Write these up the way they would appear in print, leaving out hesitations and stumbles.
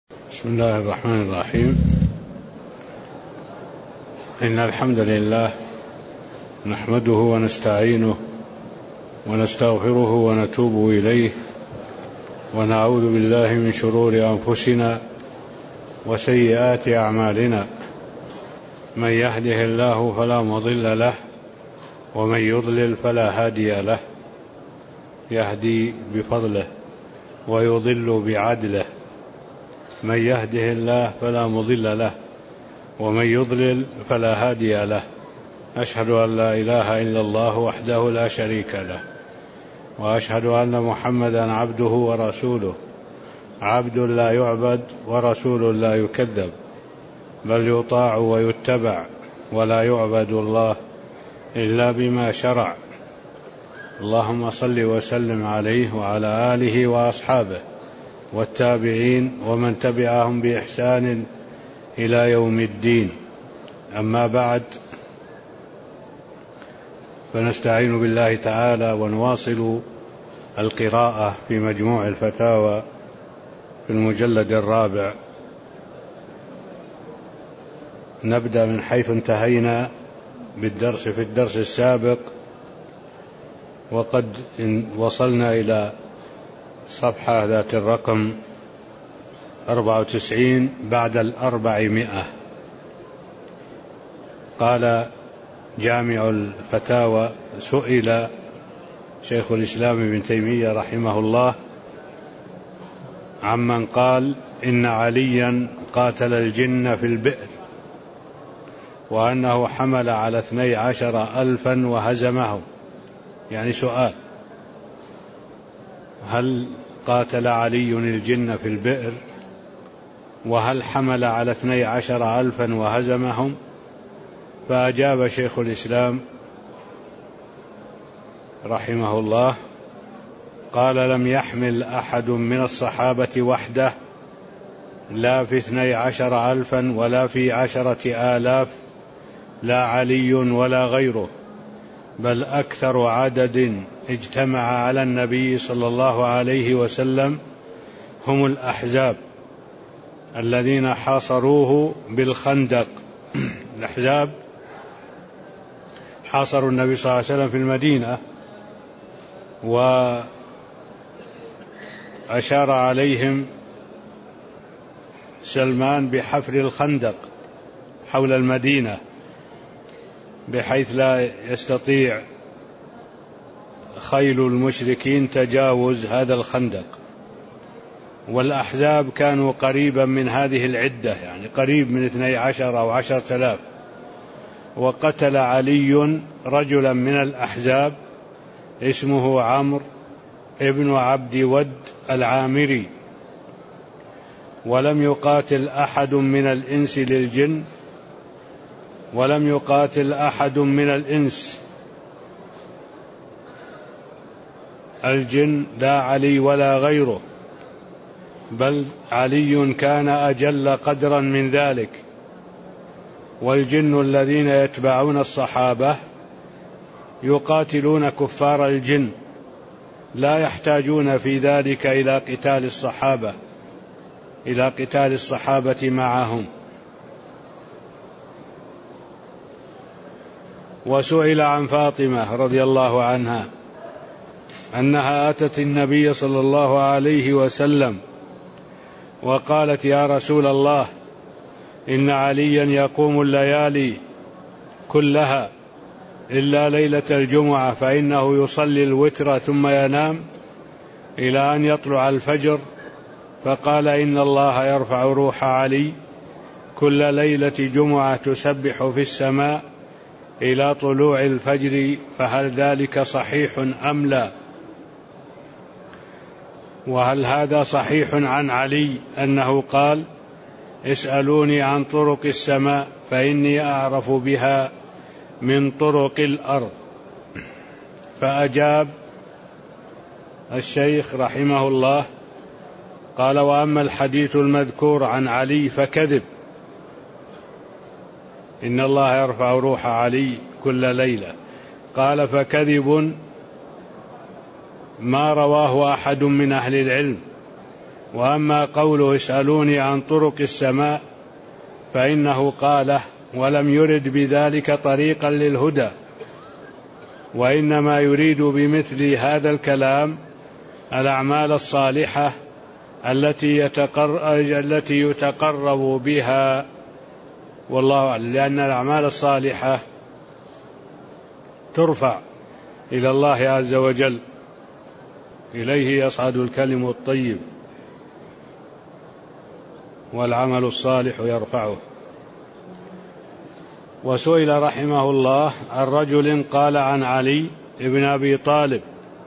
بسم الله الرحمن الرحيم. إن الحمد لله نحمده ونستعينه ونستغفره ونتوب إليه، ونعوذ بالله من شرور أنفسنا وسيئات أعمالنا. من يهده الله فلا مضل له، ومن يضلل فلا هادي له. يهدي بفضله ويضل بعدله. من يهده الله فلا مضل له، ومن يضلل فلا هادي له. أشهد أن لا إله إلا الله وحده لا شريك له، وأشهد أن محمدا عبده ورسوله، عبد لا يعبد ورسول لا يكذب، بل يطاع ويتبع، ولا يعبد الله إلا بما شرع. اللهم صل وسلم عليه وعلى آله وأصحابه والتابعين ومن تبعهم بإحسان إلى يوم الدين. أما بعد، فنستعين بالله تعالى ونواصل القراءة في مجموع الفتاوى في المجلد الرابع. نبدأ من حيث انتهينا في الدرس السابق، وقد وصلنا إلى صفحة ذات الرقم 94 بعد 400. قال جامع الفتاوى: سئل شيخ الإسلام ابن تيمية رحمه الله عمن قال إن عليا قاتل الجن في البئر، وأنه حمل على 12,000 وهزمهم. يعني سؤال: هل قاتل علي الجن في البئر؟ وهل حمل على 12,000 وهزمهم؟ فأجاب شيخ الإسلام رحمه الله قال: لم يحمل أحد من الصحابة وحده، لا في 12,000 ولا في 10,000، لا علي ولا غيره، بل أكثر عدد اجتمع على النبي صلى الله عليه وسلم هم الأحزاب الذين حاصروه بالخندق. الأحزاب حاصروا النبي صلى الله عليه وسلم في المدينة، وأشار عليهم سلمان بحفر الخندق حول المدينة بحيث لا يستطيع خيل المشركين تجاوز هذا الخندق. والأحزاب كانوا قريبا من هذه العدة، يعني قريب من 12 أو 10,000. وقتل علي رجلا من الأحزاب اسمه عمرو ابن عبد ود العامري. ولم يقاتل أحد من الإنس للجن، ولم يقاتل أحد من الإنس الجن، لا علي ولا غيره، بل علي كان أجل قدرا من ذلك. والجن الذين يتبعون الصحابة يقاتلون كفار الجن، لا يحتاجون في ذلك إلى قتال الصحابة معهم. وسئل عن فاطمة رضي الله عنها أنها أتت النبي صلى الله عليه وسلم وقالت: يا رسول الله، إن عليا يقوم الليالي كلها إلا ليلة الجمعة، فإنه يصلي الوتر ثم ينام إلى أن يطلع الفجر. فقال: إن الله يرفع روح علي كل ليلة جمعة تسبح في السماء إلى طلوع الفجر، فهل ذلك صحيح أم لا؟ وهل هذا صحيح عن علي أنه قال: اسألوني عن طرق السماء فإني أعرف بها من طرق الأرض؟ فأجاب الشيخ رحمه الله قال: وأما الحديث المذكور عن علي فكذب، إن الله يرفع روح علي كل ليلة. قال: فكذب ما رواه أحد من أهل العلم وأما قوله اسألوني عن طرق السماء فإنه قاله ولم يرد بذلك طريقا للهدى، وإنما يريد بمثل هذا الكلام الأعمال الصالحة التي يتقرب بها، والله أعلم، لأن الأعمال الصالحة ترفع إلى الله عز وجل، إليه يصعد الكلم الطيب والعمل الصالح يرفعه. وسئل رحمه الله عن رجل قال عن علي بن أبي طالب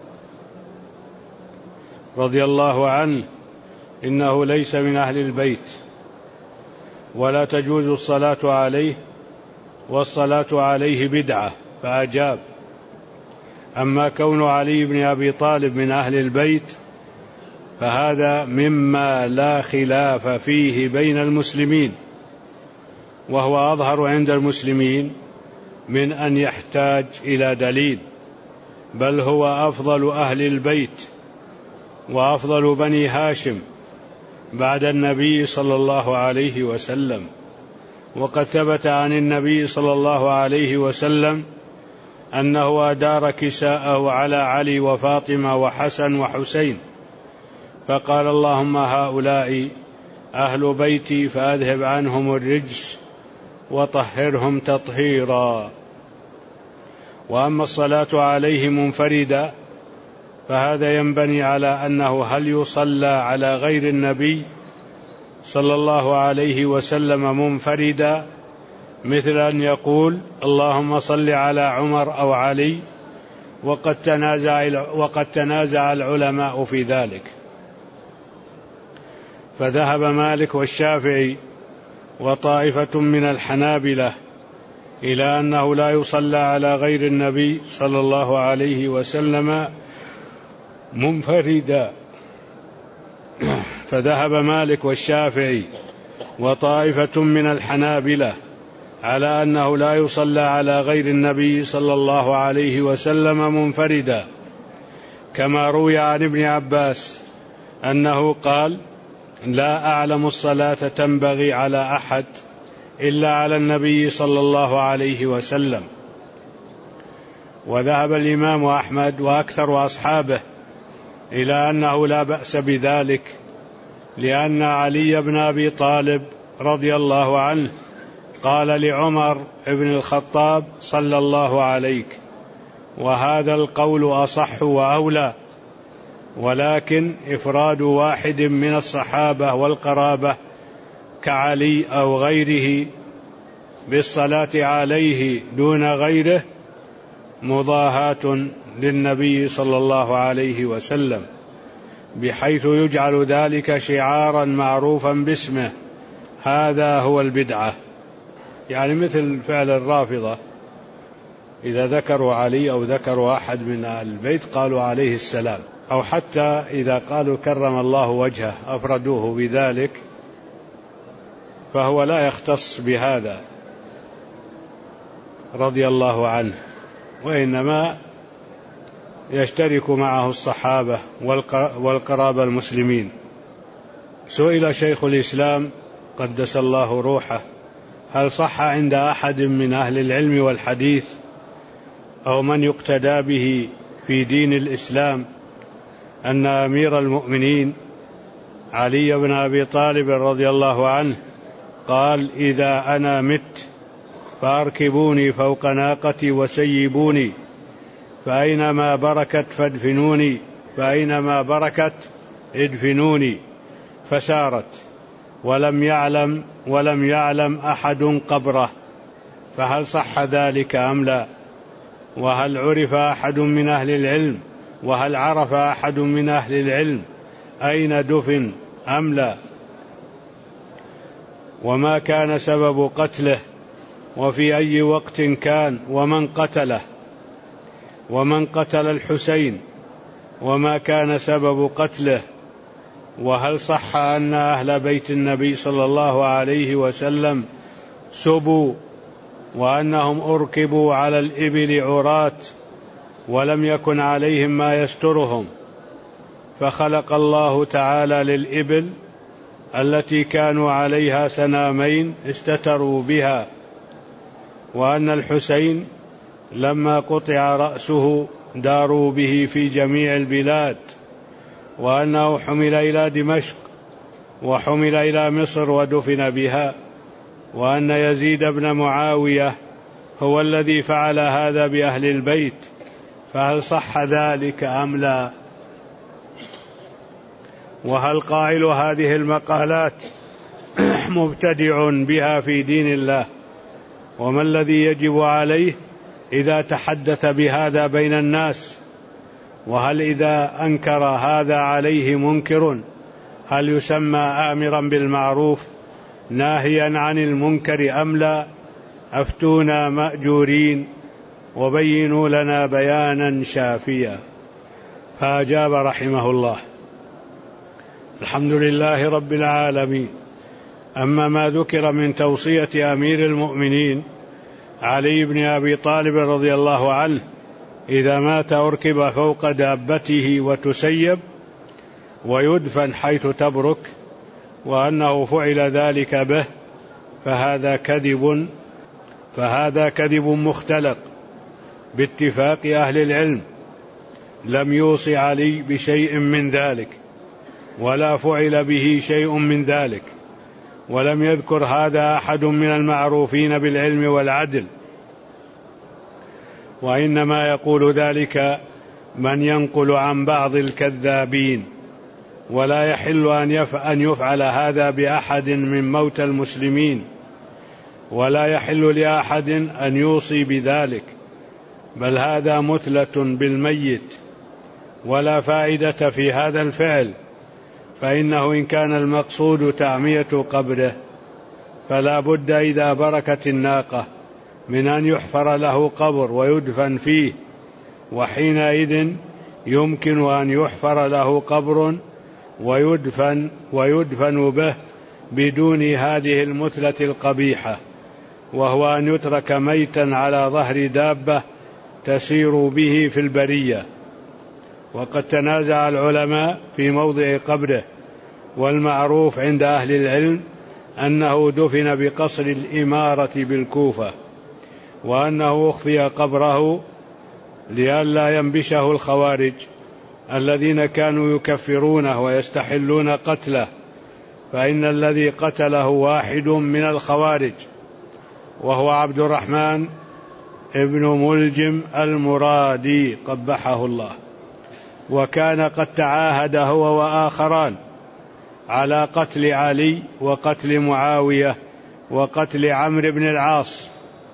رضي الله عنه إنه ليس من أهل البيت ولا تجوز الصلاة عليه والصلاة عليه بدعة، فأجاب: أما كون علي بن أبي طالب من أهل البيت فهذا مما لا خلاف فيه بين المسلمين، وهو أظهر عند المسلمين من أن يحتاج إلى دليل، بل هو أفضل أهل البيت وأفضل بني هاشم بعد النبي صلى الله عليه وسلم. وقد ثبت عن النبي صلى الله عليه وسلم أنه أدار كساءه على علي وفاطمة وحسن وحسين، فقال: اللهم هؤلاء أهل بيتي فأذهب عنهم الرجس وطهرهم تطهيرا. وأما الصلاة عليه منفردا فهذا ينبني على أنه هل يصلى على غير النبي صلى الله عليه وسلم منفردا، مثل أن يقول: اللهم صل على عمر أو علي، وقد تنازع العلماء في ذلك. فذهب مالك والشافعي وطائفة من الحنابلة إلى أنه لا يصلى على غير النبي صلى الله عليه وسلم منفردا. فذهب مالك والشافعي وطائفة من الحنابلة على أنه لا يصلى على غير النبي صلى الله عليه وسلم منفردا، كما روي عن ابن عباس أنه قال: لا أعلم الصلاة تنبغي على أحد إلا على النبي صلى الله عليه وسلم. وذهب الإمام أحمد وأكثر أصحابه إلى أنه لا بأس بذلك، لأن علي بن أبي طالب رضي الله عنه قال لعمر بن الخطاب: صلى الله عليك، وهذا القول أصح وأولى، ولكن إفراد واحد من الصحابة والقرابة كعلي أو غيره بالصلاة عليه دون غيره مضاهاة للنبي صلى الله عليه وسلم، بحيث يجعل ذلك شعارا معروفا باسمه: هذا هو البدعة. يعني مثل فعل الرافضة، إذا ذكروا علي أو ذكروا أحد من البيت قالوا عليه السلام، أو حتى إذا قالوا كرم الله وجهه أفردوه بذلك، فهو لا يختص بهذا رضي الله عنه، وإنما يشترك معه الصحابة والقرابة المسلمين. سئل شيخ الإسلام قدس الله روحه: هل صح عند أحد من أهل العلم والحديث أو من يقتدى به في دين الإسلام أن أمير المؤمنين علي بن أبي طالب رضي الله عنه قال: إذا أنا مت فأركبوني فوق ناقتي وسيبوني، فأينما بركت فادفنوني، فأينما بركت ادفنوني، فسارت، ولم يعلم أحد قبره، فهل صح ذلك أم لا؟ وهل عرف أحد من أهل العلم، وهل عرف أحد من أهل العلم أين دفن أم لا؟ وما كان سبب قتله، وفي أي وقت كان، ومن قتله، ومن قتل الحسين، وما كان سبب قتله؟ وهل صح أن أهل بيت النبي صلى الله عليه وسلم سبوا وأنهم أركبوا على الإبل عراة ولم يكن عليهم ما يسترهم، فخلق الله تعالى للإبل التي كانوا عليها سنامين استتروا بها، وأن الحسين لما قطع رأسه داروا به في جميع البلاد، وأنه حمل إلى دمشق وحمل إلى مصر ودفن بها، وأن يزيد بن معاوية هو الذي فعل هذا بأهل البيت، فهل صح ذلك أم لا؟ وهل قائل هذه المقالات مبتدع بها في دين الله؟ وما الذي يجب عليه إذا تحدث بهذا بين الناس؟ وهل إذا أنكر هذا عليه منكر هل يسمى آمرا بالمعروف ناهيا عن المنكر أم لا؟ أفتونا مأجورين وبينوا لنا بيانا شافيا. فأجاب رحمه الله: الحمد لله رب العالمين. أما ما ذكر من توصية أمير المؤمنين علي بن أبي طالب رضي الله عنه إذا مات أركب فوق دابته وتسيب ويدفن حيث تبرك، وأنه فعل ذلك به، فهذا كذب مختلق باتفاق أهل العلم. لم يوصي علي بشيء من ذلك، ولا فعل به شيء من ذلك، ولم يذكر هذا أحد من المعروفين بالعلم والعدل، وإنما يقول ذلك من ينقل عن بعض الكذابين، ولا يحل أن يفعل هذا بأحد من موتى المسلمين، ولا يحل لأحد أن يوصي بذلك، بل هذا مثلة بالميت، ولا فائدة في هذا الفعل، فإنه إن كان المقصود تعمية قبره فلا بد إذا بركت الناقة من أن يحفر له قبر ويدفن فيه، وحينئذ يمكن أن يحفر له قبر ويدفن به بدون هذه المثلة القبيحة، وهو أن يترك ميتا على ظهر دابة تسير به في البرية. وقد تنازع العلماء في موضع قبره، والمعروف عند أهل العلم أنه دفن بقصر الإمارة بالكوفة، وأنه أخفي قبره لئلا ينبشه الخوارج الذين كانوا يكفرونه ويستحلون قتله، فإن الذي قتله واحد من الخوارج وهو عبد الرحمن ابن ملجم المرادي قبحه الله، وكان قد تعاهد هو وآخران على قتل علي وقتل معاوية وقتل عمرو بن العاص،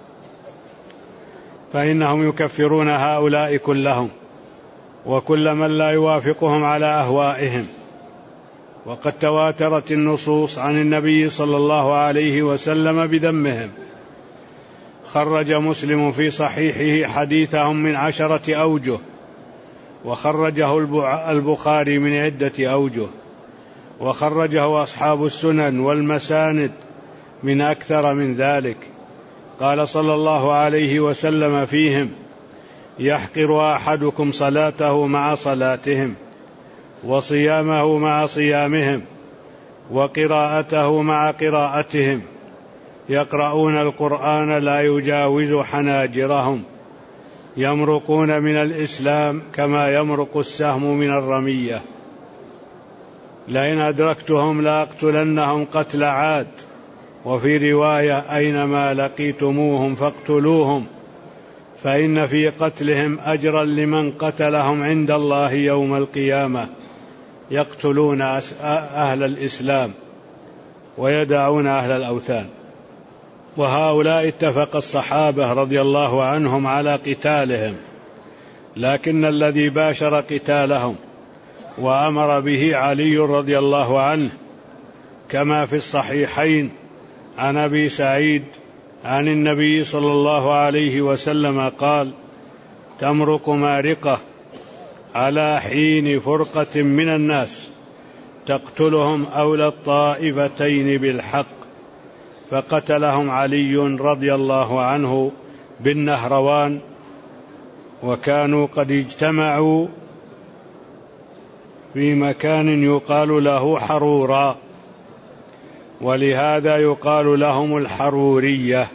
فإنهم يكفرون هؤلاء كلهم وكل من لا يوافقهم على أهوائهم. وقد تواترت النصوص عن النبي صلى الله عليه وسلم بذمهم. خرج مسلم في صحيحه حديثهم من 10 أوجه، وخرجه البخاري من عدة أوجه، وخرجه أصحاب السنن والمساند من أكثر من ذلك. قال صلى الله عليه وسلم فيهم: يحقر أحدكم صلاته مع صلاتهم، وصيامه مع صيامهم، وقراءته مع قراءتهم، يقرؤون القرآن لا يجاوز حناجرهم، يمرقون من الإسلام كما يمرق السهم من الرمية، لئن أدركتهم لأقتلنهم قتل عاد، وفي رواية: أينما لقيتموهم فاقتلوهم، فإن في قتلهم أجرا لمن قتلهم عند الله يوم القيامة، يقتلون أهل الإسلام ويدعون أهل الأوثان. وهؤلاء اتفق الصحابة رضي الله عنهم على قتالهم، لكن الذي باشر قتالهم وأمر به علي رضي الله عنه، كما في الصحيحين عن أبي سعيد عن النبي صلى الله عليه وسلم قال: تمرق مارقة على حين فرقة من الناس تقتلهم أولى الطائفتين بالحق، فقتلهم علي رضي الله عنه بالنهروان، وكانوا قد اجتمعوا في مكان يقال له حرورا، ولهذا يقال لهم الحرورية.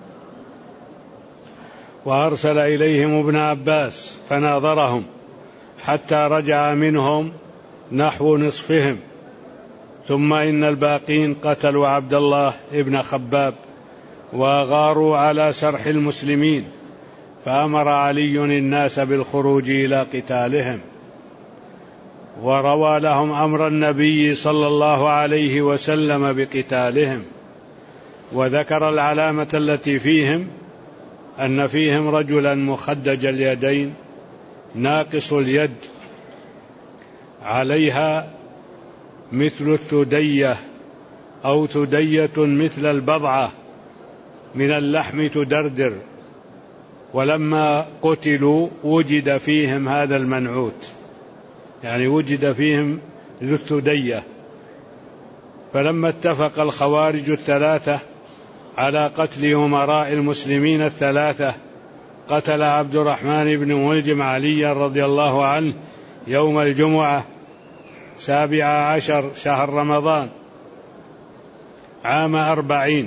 وأرسل إليهم ابن عباس فناظرهم حتى رجع منهم نحو نصفهم، ثم إن الباقين قتلوا عبد الله ابن خباب وغاروا على سرح المسلمين، فأمر علي الناس بالخروج إلى قتالهم، وروى لهم أمر النبي صلى الله عليه وسلم بقتالهم، وذكر العلامة التي فيهم أن فيهم رجلا مخدج اليدين ناقص اليد عليها مثل الثدية أو ثدية مثل البضعة من اللحم تدردر، ولما قتلوا وجد فيهم هذا المنعوت، يعني وجد فيهم ذو الثدية. فلما اتفق الخوارج الثلاثة على قتل أمراء المسلمين الثلاثة، قتل عبد الرحمن بن ملجم علي رضي الله عنه يوم الجمعة 17 شهر رمضان عام 40،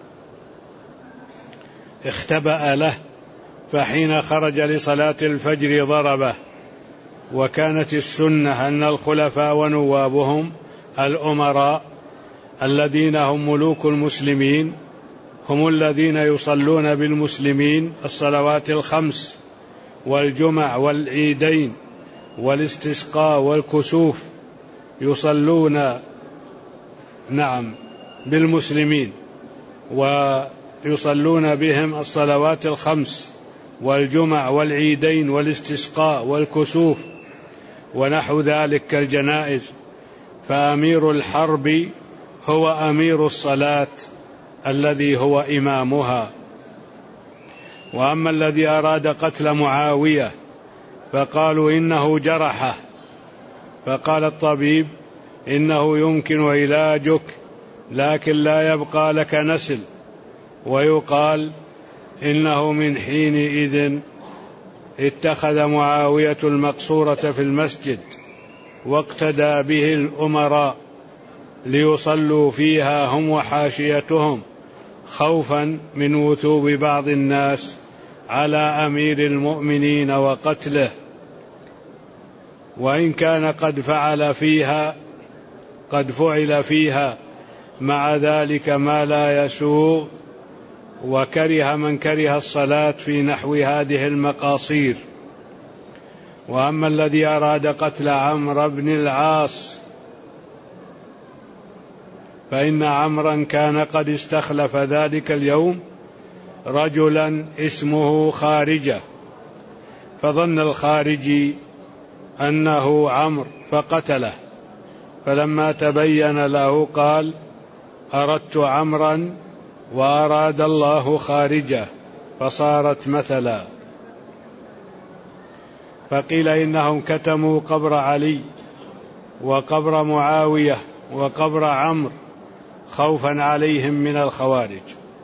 اختبأ له، فحين خرج لصلاة الفجر ضربه. وكانت السنة أن الخلفاء ونوابهم الأمراء الذين هم ملوك المسلمين هم الذين يصلون بالمسلمين الصلوات الخمس والجمع والعيدين والاستسقاء والكسوف، يصلون بالمسلمين ويصلون بهم الصلوات الخمس والجمع والعيدين والاستسقاء والكسوف ونحو ذلك كالجنائز، فأمير الحرب هو أمير الصلاة الذي هو إمامها. وأما الذي أراد قتل معاوية فقالوا إنه جرحه، فقال الطبيب إنه يمكن علاجك لكن لا يبقى لك نسل، ويقال إنه من حينئذ اتخذ معاوية المقصورة في المسجد واقتدى به الأمراء ليصلوا فيها هم وحاشيتهم، خوفا من وثوب بعض الناس على أمير المؤمنين وقتله، وإن كان قد فعل فيها مع ذلك ما لا يسوغ، وكره من كره الصلاة في نحو هذه المقاصير. وأما الذي أراد قتل عمرو بن العاص فإن عمرا كان قد استخلف ذلك اليوم رجلا اسمه خارجة، فظن الخارجي أنه عمرو فقتله، فلما تبين له قال أردت عمرا وأراد الله خارجة، فصارت مثلا. فقيل إنهم كتموا قبر علي وقبر معاوية وقبر عمرو خوفا عليهم من الخوارج،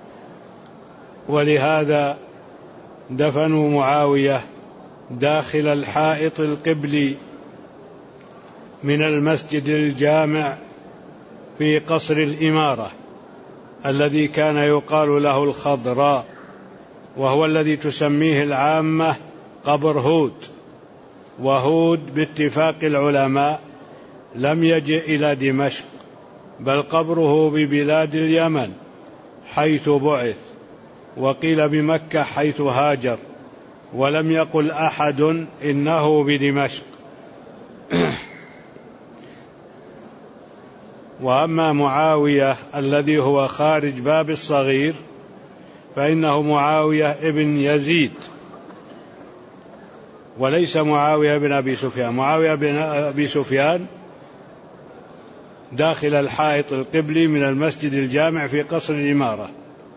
ولهذا دفنوا معاوية داخل الحائط القبلي من المسجد الجامع في قصر الإمارة الذي كان يقال له الخضراء، وهو الذي تسميه العامة قبر هود. وهود باتفاق العلماء لم يجئ إلى دمشق، بل قبره ببلاد اليمن حيث بعث، وقيل بمكة حيث هاجر، ولم يقل أحد إنه بدمشق. وأما معاوية الذي هو خارج باب الصغير فإنه معاوية ابن يزيد، وليس معاوية بن أبي سفيان. معاوية بن أبي سفيان داخل الحائط القبلي من المسجد الجامع في قصر الإمارة.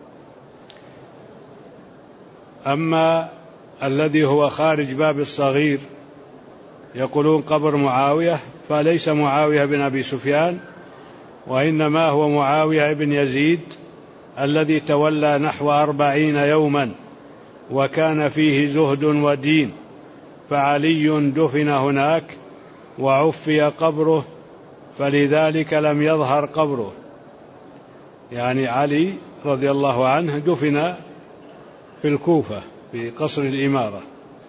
أما الذي هو خارج باب الصغير يقولون قبر معاوية، فليس معاوية بن أبي سفيان، وإنما هو معاوية بن يزيد الذي تولى نحو 40 يوما، وكان فيه زهد ودين، فعلي دفن هناك وعفي قبره فلذلك لم يظهر قبره. يعني علي رضي الله عنه دفن في الكوفة في قصر الإمارة.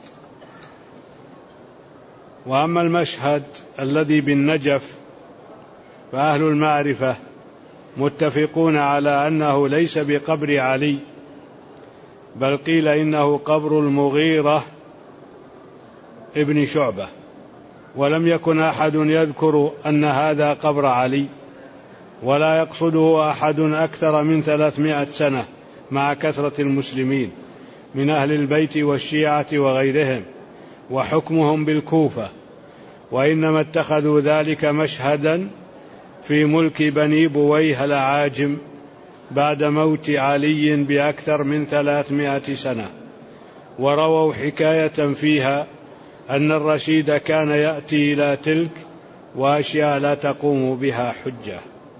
وأما المشهد الذي بالنجف فأهل المعرفة متفقون على أنه ليس بقبر علي، بل قيل إنه قبر المغيرة ابن شعبة، ولم يكن أحد يذكر أن هذا قبر علي، ولا يقصده أحد أكثر من 300 سنة مع كثرة المسلمين من أهل البيت والشيعة وغيرهم وحكمهم بالكوفة، وإنما اتخذوا ذلك مشهدا في ملك بني بويه الأعاجم بعد موت علي بأكثر من 300 سنة. ورووا حكاية فيها أن الرشيد كان يأتي إلى تلك وأشياء لا تقوم بها حجة.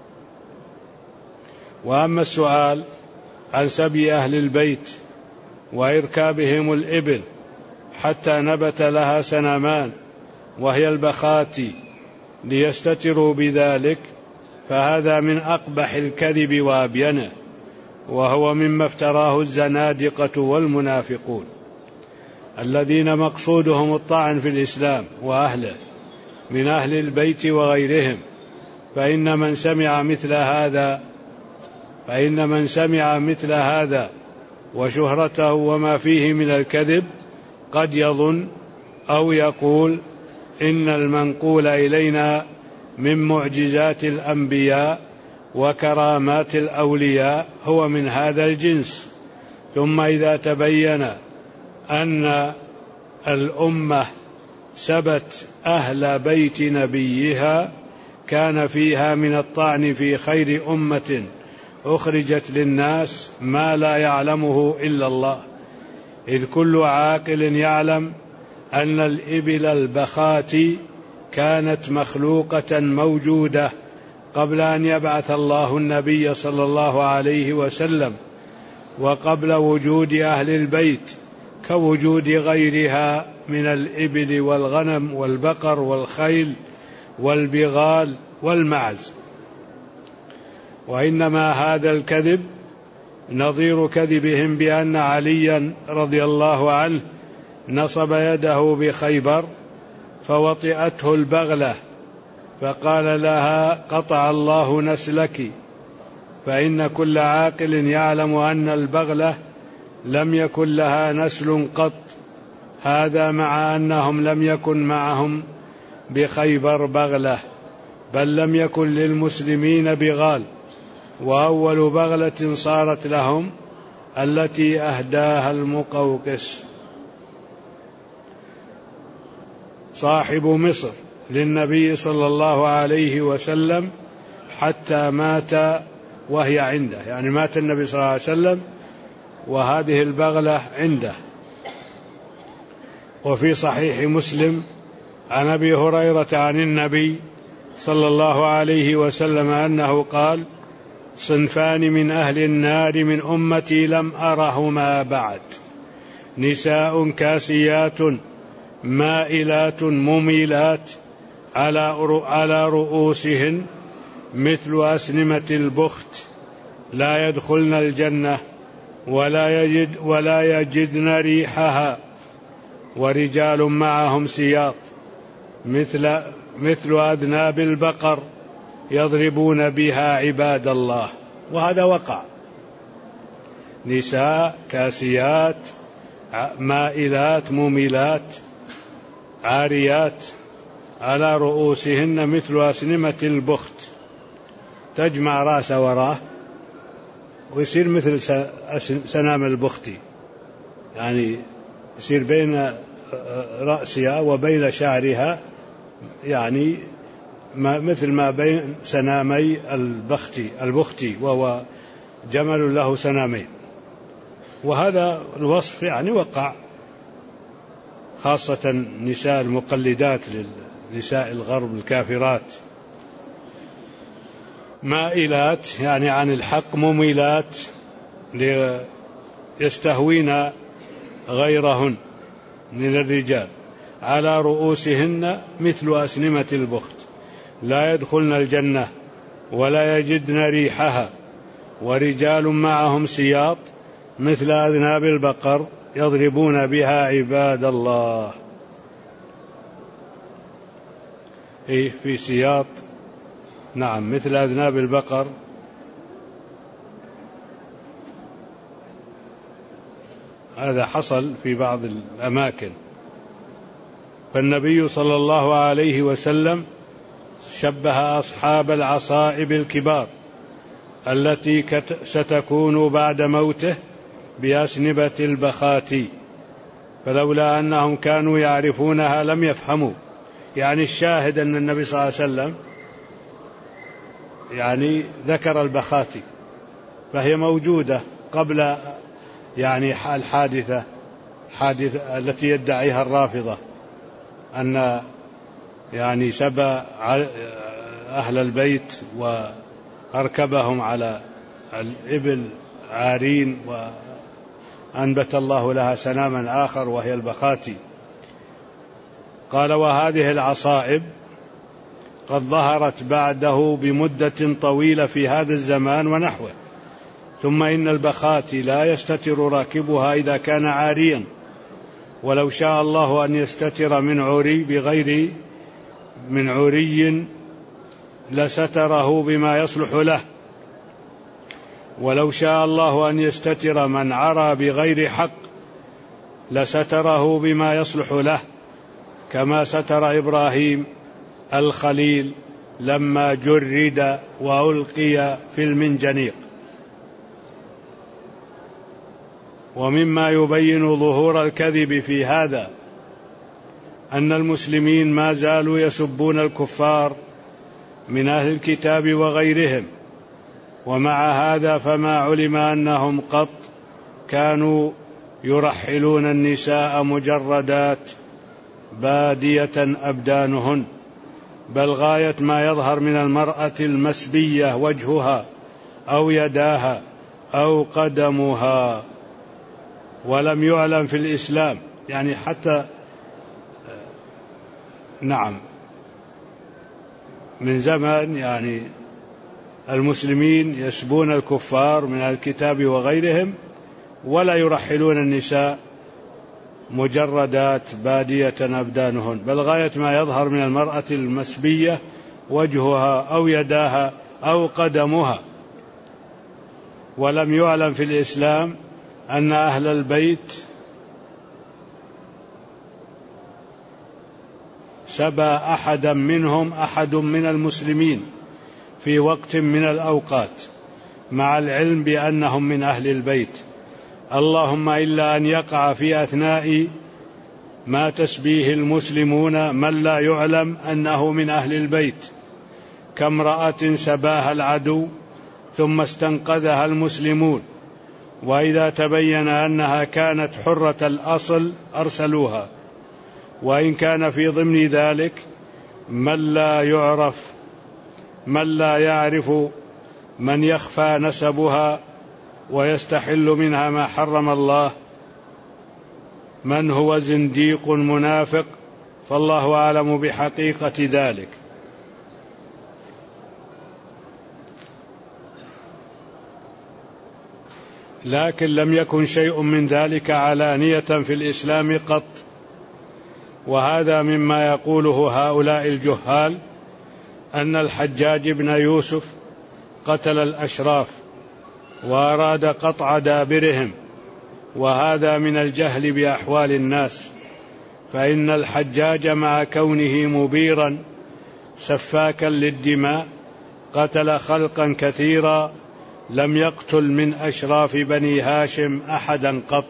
وأما السؤال عن سبي أهل البيت وإركابهم الإبل حتى نبت لها سنامان وهي البخاتي ليستتروا بذلك، فهذا من أقبح الكذب وأبينه، وهو مما افتراه الزنادقة والمنافقون الذين مقصودهم الطعن في الإسلام وأهله من أهل البيت وغيرهم. فإن من سمع مثل هذا وشهرته وما فيه من الكذب قد يظن أو يقول إن المنقول إلينا من معجزات الأنبياء وكرامات الأولياء هو من هذا الجنس. ثم إذا تبين أن الأمة سبت أهل بيت نبيها كان فيها من الطعن في خير أمة أخرجت للناس ما لا يعلمه إلا الله، إذ كل عاقل يعلم أن الإبل البخاتي كانت مخلوقة موجودة قبل أن يبعث الله النبي صلى الله عليه وسلم، وقبل وجود أهل البيت كوجود غيرها من الإبل والغنم والبقر والخيل والبغال والمعز. وإنما هذا الكذب نظير كذبهم بأن عليا رضي الله عنه نصب يده بخيبر فوطئته البغلة فقال لها قطع الله نسلك، فإن كل عاقل يعلم أن البغلة لم يكن لها نسل قط، هذا مع أنهم لم يكن معهم بخيبر بغلة، بل لم يكن للمسلمين بغال، وأول بغلة صارت لهم التي أهداها المقوقس صاحب مصر للنبي صلى الله عليه وسلم حتى مات وهي عنده، يعني مات النبي صلى الله عليه وسلم وهذه البغلة عنده. وفي صحيح مسلم عن أبي هريرة عن النبي صلى الله عليه وسلم أنه قال: صنفان من أهل النار من أمتي لم أرهما بعد، نساء كاسيات مائلات مميلات على رؤوسهن مثل أسنمة البخت لا يدخلن الجنة ولا يجدن ريحها، ورجال معهم سياط مثل أذناب البقر يضربون بها عباد الله. وهذا وقع، نساء كاسيات مائلات مميلات عاريات على رؤوسهن مثل أسنمة البخت، تجمع رأس وراه ويصير مثل سنام البختي، يعني يصير بين رأسها وبين شعرها يعني مثل ما بين سنامي البختي، وهو جمل له سنامين. وهذا الوصف يعني وقع، خاصة النساء المقلدات لنساء الغرب الكافرات. مائلات يعني عن الحق، مميلات يستهوين غيرهن من الرجال، على رؤوسهن مثل أسنمة البخت لا يدخلن الجنة ولا يجدن ريحها، ورجال معهم سياط مثل أذناب البقر يضربون بها عباد الله. في سياط، نعم، مثل أذناب البقر. هذا حصل في بعض الأماكن. فالنبي صلى الله عليه وسلم شبه أصحاب العصائب الكبار التي ستكون بعد موته بأسنبة البخات، فلولا أنهم كانوا يعرفونها لم يفهموا. يعني الشاهد أن النبي صلى الله عليه وسلم يعني ذكر البخات، فهي موجودة قبل يعني الحادثة التي يدعيها الرافضة أن يعني سبى أهل البيت وأركبهم على الإبل عارين وأنبت الله لها سناما آخر وهي البخات. قال: وهذه العصائب قد ظهرت بعده بمدة طويلة في هذا الزمان ونحوه، ثم إن البخات لا يستتر راكبها إذا كان عاريا، ولو شاء الله أن يستتر من عري لستره بما يصلح له، ولو شاء الله أن يستتر من عرى بغير حق لستره بما يصلح له، كما ستر إبراهيم الخليل لما جرد وألقي في المنجنيق. ومما يبين ظهور الكذب في هذا أن المسلمين ما زالوا يسبون الكفار من أهل الكتاب وغيرهم، ومع هذا فما علم أنهم قط كانوا يرحلون النساء مجردات بادية أبدانهن، بل غاية ما يظهر من المرأة المسبية وجهها أو يداها أو قدمها، ولم يعلم في الإسلام يعني حتى نعم من زمان يعني المسلمين يسبون الكفار من الكتاب وغيرهم ولا يرحلون النساء مجردات بادية أبدانهن، بل غاية ما يظهر من المرأة المسبية وجهها أو يداها أو قدمها. ولم يعلم في الإسلام أن أهل البيت سبى أحدا منهم أحد من المسلمين في وقت من الأوقات، مع العلم بأنهم من أهل البيت، اللهم إلا أن يقع في أثناء ما تسبيه المسلمون من لا يعلم أنه من أهل البيت، كامرأة سباها العدو ثم استنقذها المسلمون، وإذا تبين أنها كانت حرة الأصل أرسلوها، وإن كان في ضمن ذلك من لا يعرف من يخفى نسبها ويستحل منها ما حرم الله، من هو زنديق منافق، فالله أعلم بحقيقة ذلك. لكن لم يكن شيء من ذلك علانية في الإسلام قط، وهذا مما يقوله هؤلاء الجهال أن الحجاج بن يوسف قتل الأشراف وأراد قطع دابرهم، وهذا من الجهل بأحوال الناس، فإن الحجاج مع كونه مبيرا سفاكا للدماء قتل خلقا كثيرا لم يقتل من أشراف بني هاشم أحدا قط،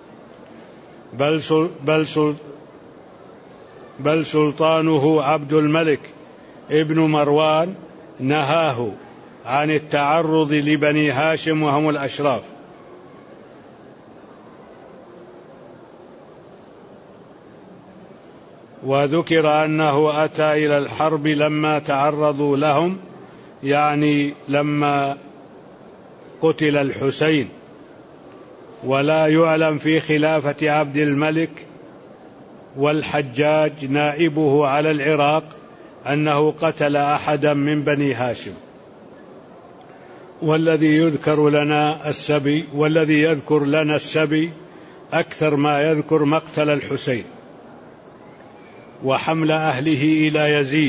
بل سلطانه عبد الملك ابن مروان نهاه عن التعرض لبني هاشم وهم الأشراف. وذكر أنه أتى إلى الحرب لما تعرضوا لهم، يعني لما قتل الحسين، ولا يعلم في خلافة عبد الملك والحجاج نائبه على العراق أنه قتل أحدا من بني هاشم. والذي يذكر لنا السبي أكثر ما يذكر مقتل الحسين وحمل أهله إلى يزيد،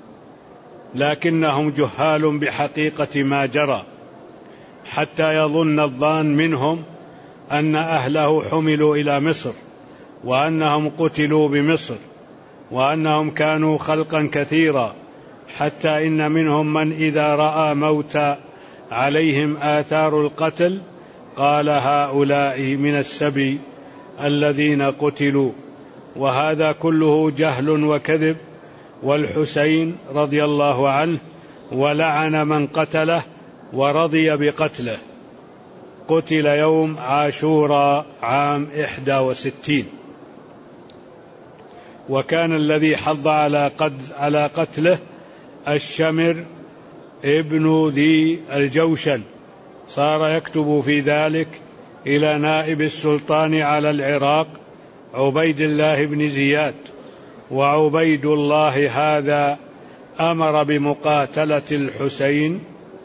لكنهم جهال بحقيقة ما جرى، حتى يظن الظان منهم أن أهله حملوا إلى مصر وأنهم قتلوا بمصر وأنهم كانوا خلقا كثيرا، حتى إن منهم من إذا رأى موتى عليهم آثار القتل قال هؤلاء من السبي الذين قتلوا، وهذا كله جهل وكذب. والحسين رضي الله عنه ولعن من قتله ورضي بقتله، قتل يوم عاشوراء عام 61، وكان الذي حض على قتله الشمر ابن ذي الجوشن، صار يكتب في ذلك إلى نائب السلطان على العراق عبيد الله بن زياد، وعبيد الله هذا أمر بمقاتلة الحسين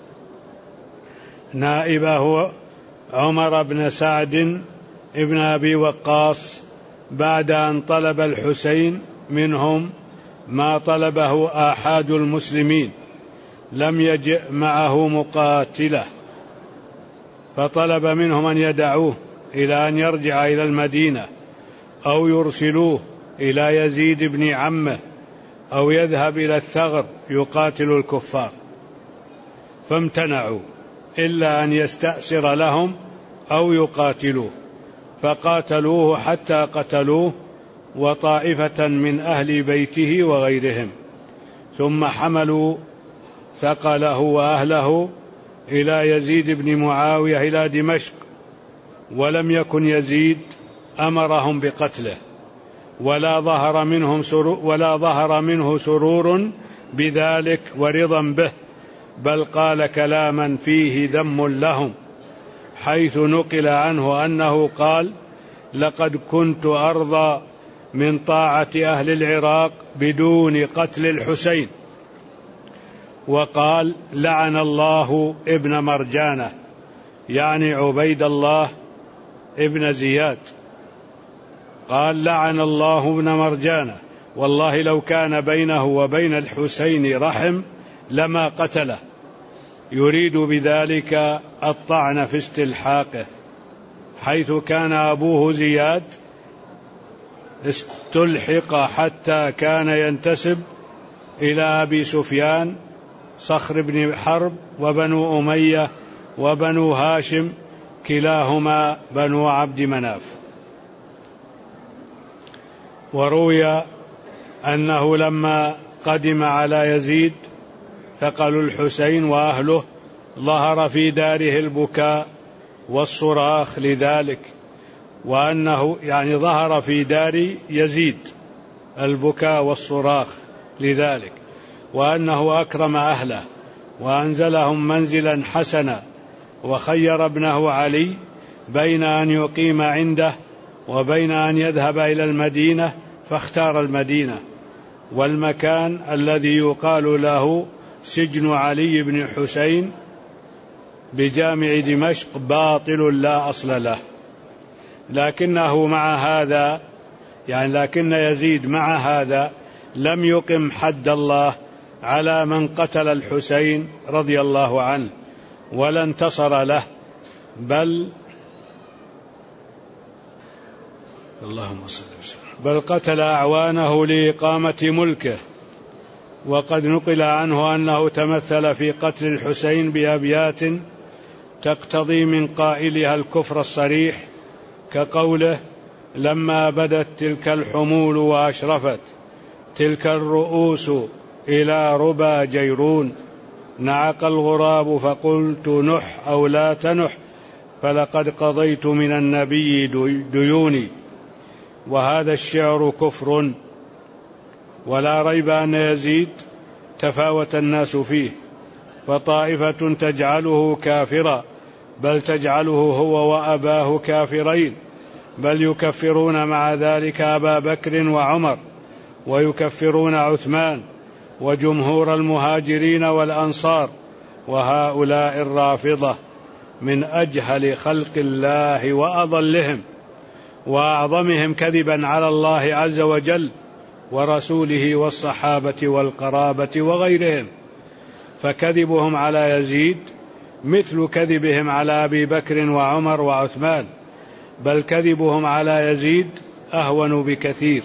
نائبه عمر بن سعد ابن أبي وقاص بعد أن طلب الحسين منهم ما طلبه آحاد المسلمين، لم يجئ معه مقاتلة، فطلب منهم أن يدعوه إلى أن يرجع إلى المدينة أو يرسلوه إلى يزيد بن عمه أو يذهب إلى الثغر يقاتل الكفار، فامتنعوا إلا أن يستأسر لهم أو يقاتلوه، فقاتلوه حتى قتلوه وطائفة من أهل بيته وغيرهم، ثم حملوا ثقله وأهله إلى يزيد بن معاوية إلى دمشق، ولم يكن يزيد أمرهم بقتله ولا ظهر منه سرور بذلك ورضا به، بل قال كلاما فيه ذم لهم، حيث نقل عنه أنه قال: لقد كنت أرضى من طاعة أهل العراق بدون قتل الحسين. وقال: لعن الله ابن مرجانة، يعني عبيد الله ابن زياد، قال: لعن الله ابن مرجانة، والله لو كان بينه وبين الحسين رحم لما قتله، يريد بذلك الطعن في استلحاقه، حيث كان أبوه زياد استلحق حتى كان ينتسب إلى أبي سفيان صخر بن حرب وبنو أمية وبنو هاشم، كلاهما بنو عبد مناف. وروي أنه لما قدم على يزيد ثقل الحسين وأهله ظهر في داره البكاء والصراخ لذلك، وأنه يعني ظهر في دار يزيد البكاء والصراخ لذلك، وأنه أكرم أهله وأنزلهم منزلا حسنا، وخير ابنه علي بين أن يقيم عنده وبين أن يذهب إلى المدينة، فاختار المدينة، والمكان الذي يقال له سجن علي بن حسين بجامع دمشق باطل لا أصل له. لكنه مع هذا لكن يزيد مع هذا لم يقم حد الله على من قتل الحسين رضي الله عنه ولا انتصر له، بل قتل أعوانه لإقامة ملكه. وقد نقل عنه أنه تمثل في قتل الحسين بأبيات تقتضي من قائلها الكفر الصريح، كقوله: لما بدت تلك الحمول وأشرفت تلك الرؤوس إلى ربا جيرون، نعق الغراب فقلت نح أو لا تنح، فلقد قضيت من النبي ديوني. وهذا الشعر كفر، ولا ريب أن يزيد تفاوت الناس فيه، فطائفة تجعله كافرا، بل تجعله هو وأباه كافرين، بل يكفرون مع ذلك أبا بكر وعمر، ويكفرون عثمان وجمهور المهاجرين والأنصار، وهؤلاء الرافضة من أجهل خلق الله وأضلهم وأعظمهم كذبا على الله عز وجل ورسوله والصحابة والقرابة وغيرهم، فكذبهم على يزيد مثل كذبهم على أبي بكر وعمر وعثمان، بل كذبهم على يزيد أهون بكثير.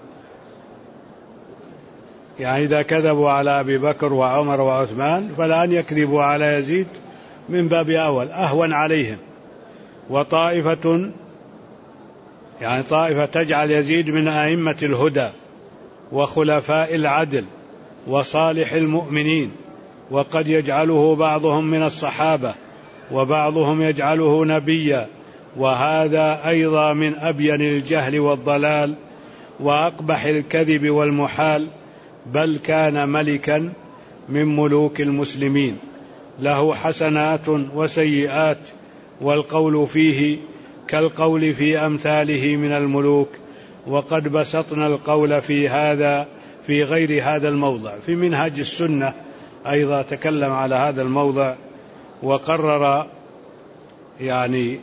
يعني إذا كذبوا على أبي بكر وعمر وعثمان فالآن يكذبوا على يزيد من باب أول، أهون عليهم. وطائفة يعني طائفة تجعل يزيد من أئمة الهدى وخلفاء العدل وصالح المؤمنين، وقد يجعله بعضهم من الصحابة وبعضهم يجعله نبيا، وهذا أيضا من أبين الجهل والضلال وأقبح الكذب والمحال، بل كان ملكا من ملوك المسلمين له حسنات وسيئات، والقول فيه كالقول في أمثاله من الملوك، وقد بسطنا القول في هذا في غير هذا الموضع. في منهاج السنة أيضا تكلم على هذا الموضع وقرر يعني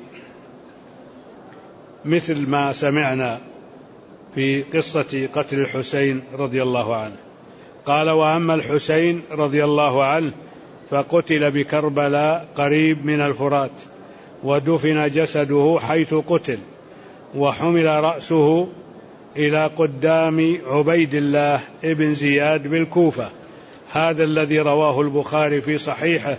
مثل ما سمعنا في قصة قتل الحسين رضي الله عنه. قال: وأما الحسين رضي الله عنه فقتل بكربلاء قريب من الفرات، ودفن جسده حيث قتل، وحمل رأسه إلى قدام عبيد الله ابن زياد بالكوفة، هذا الذي رواه البخاري في صحيحه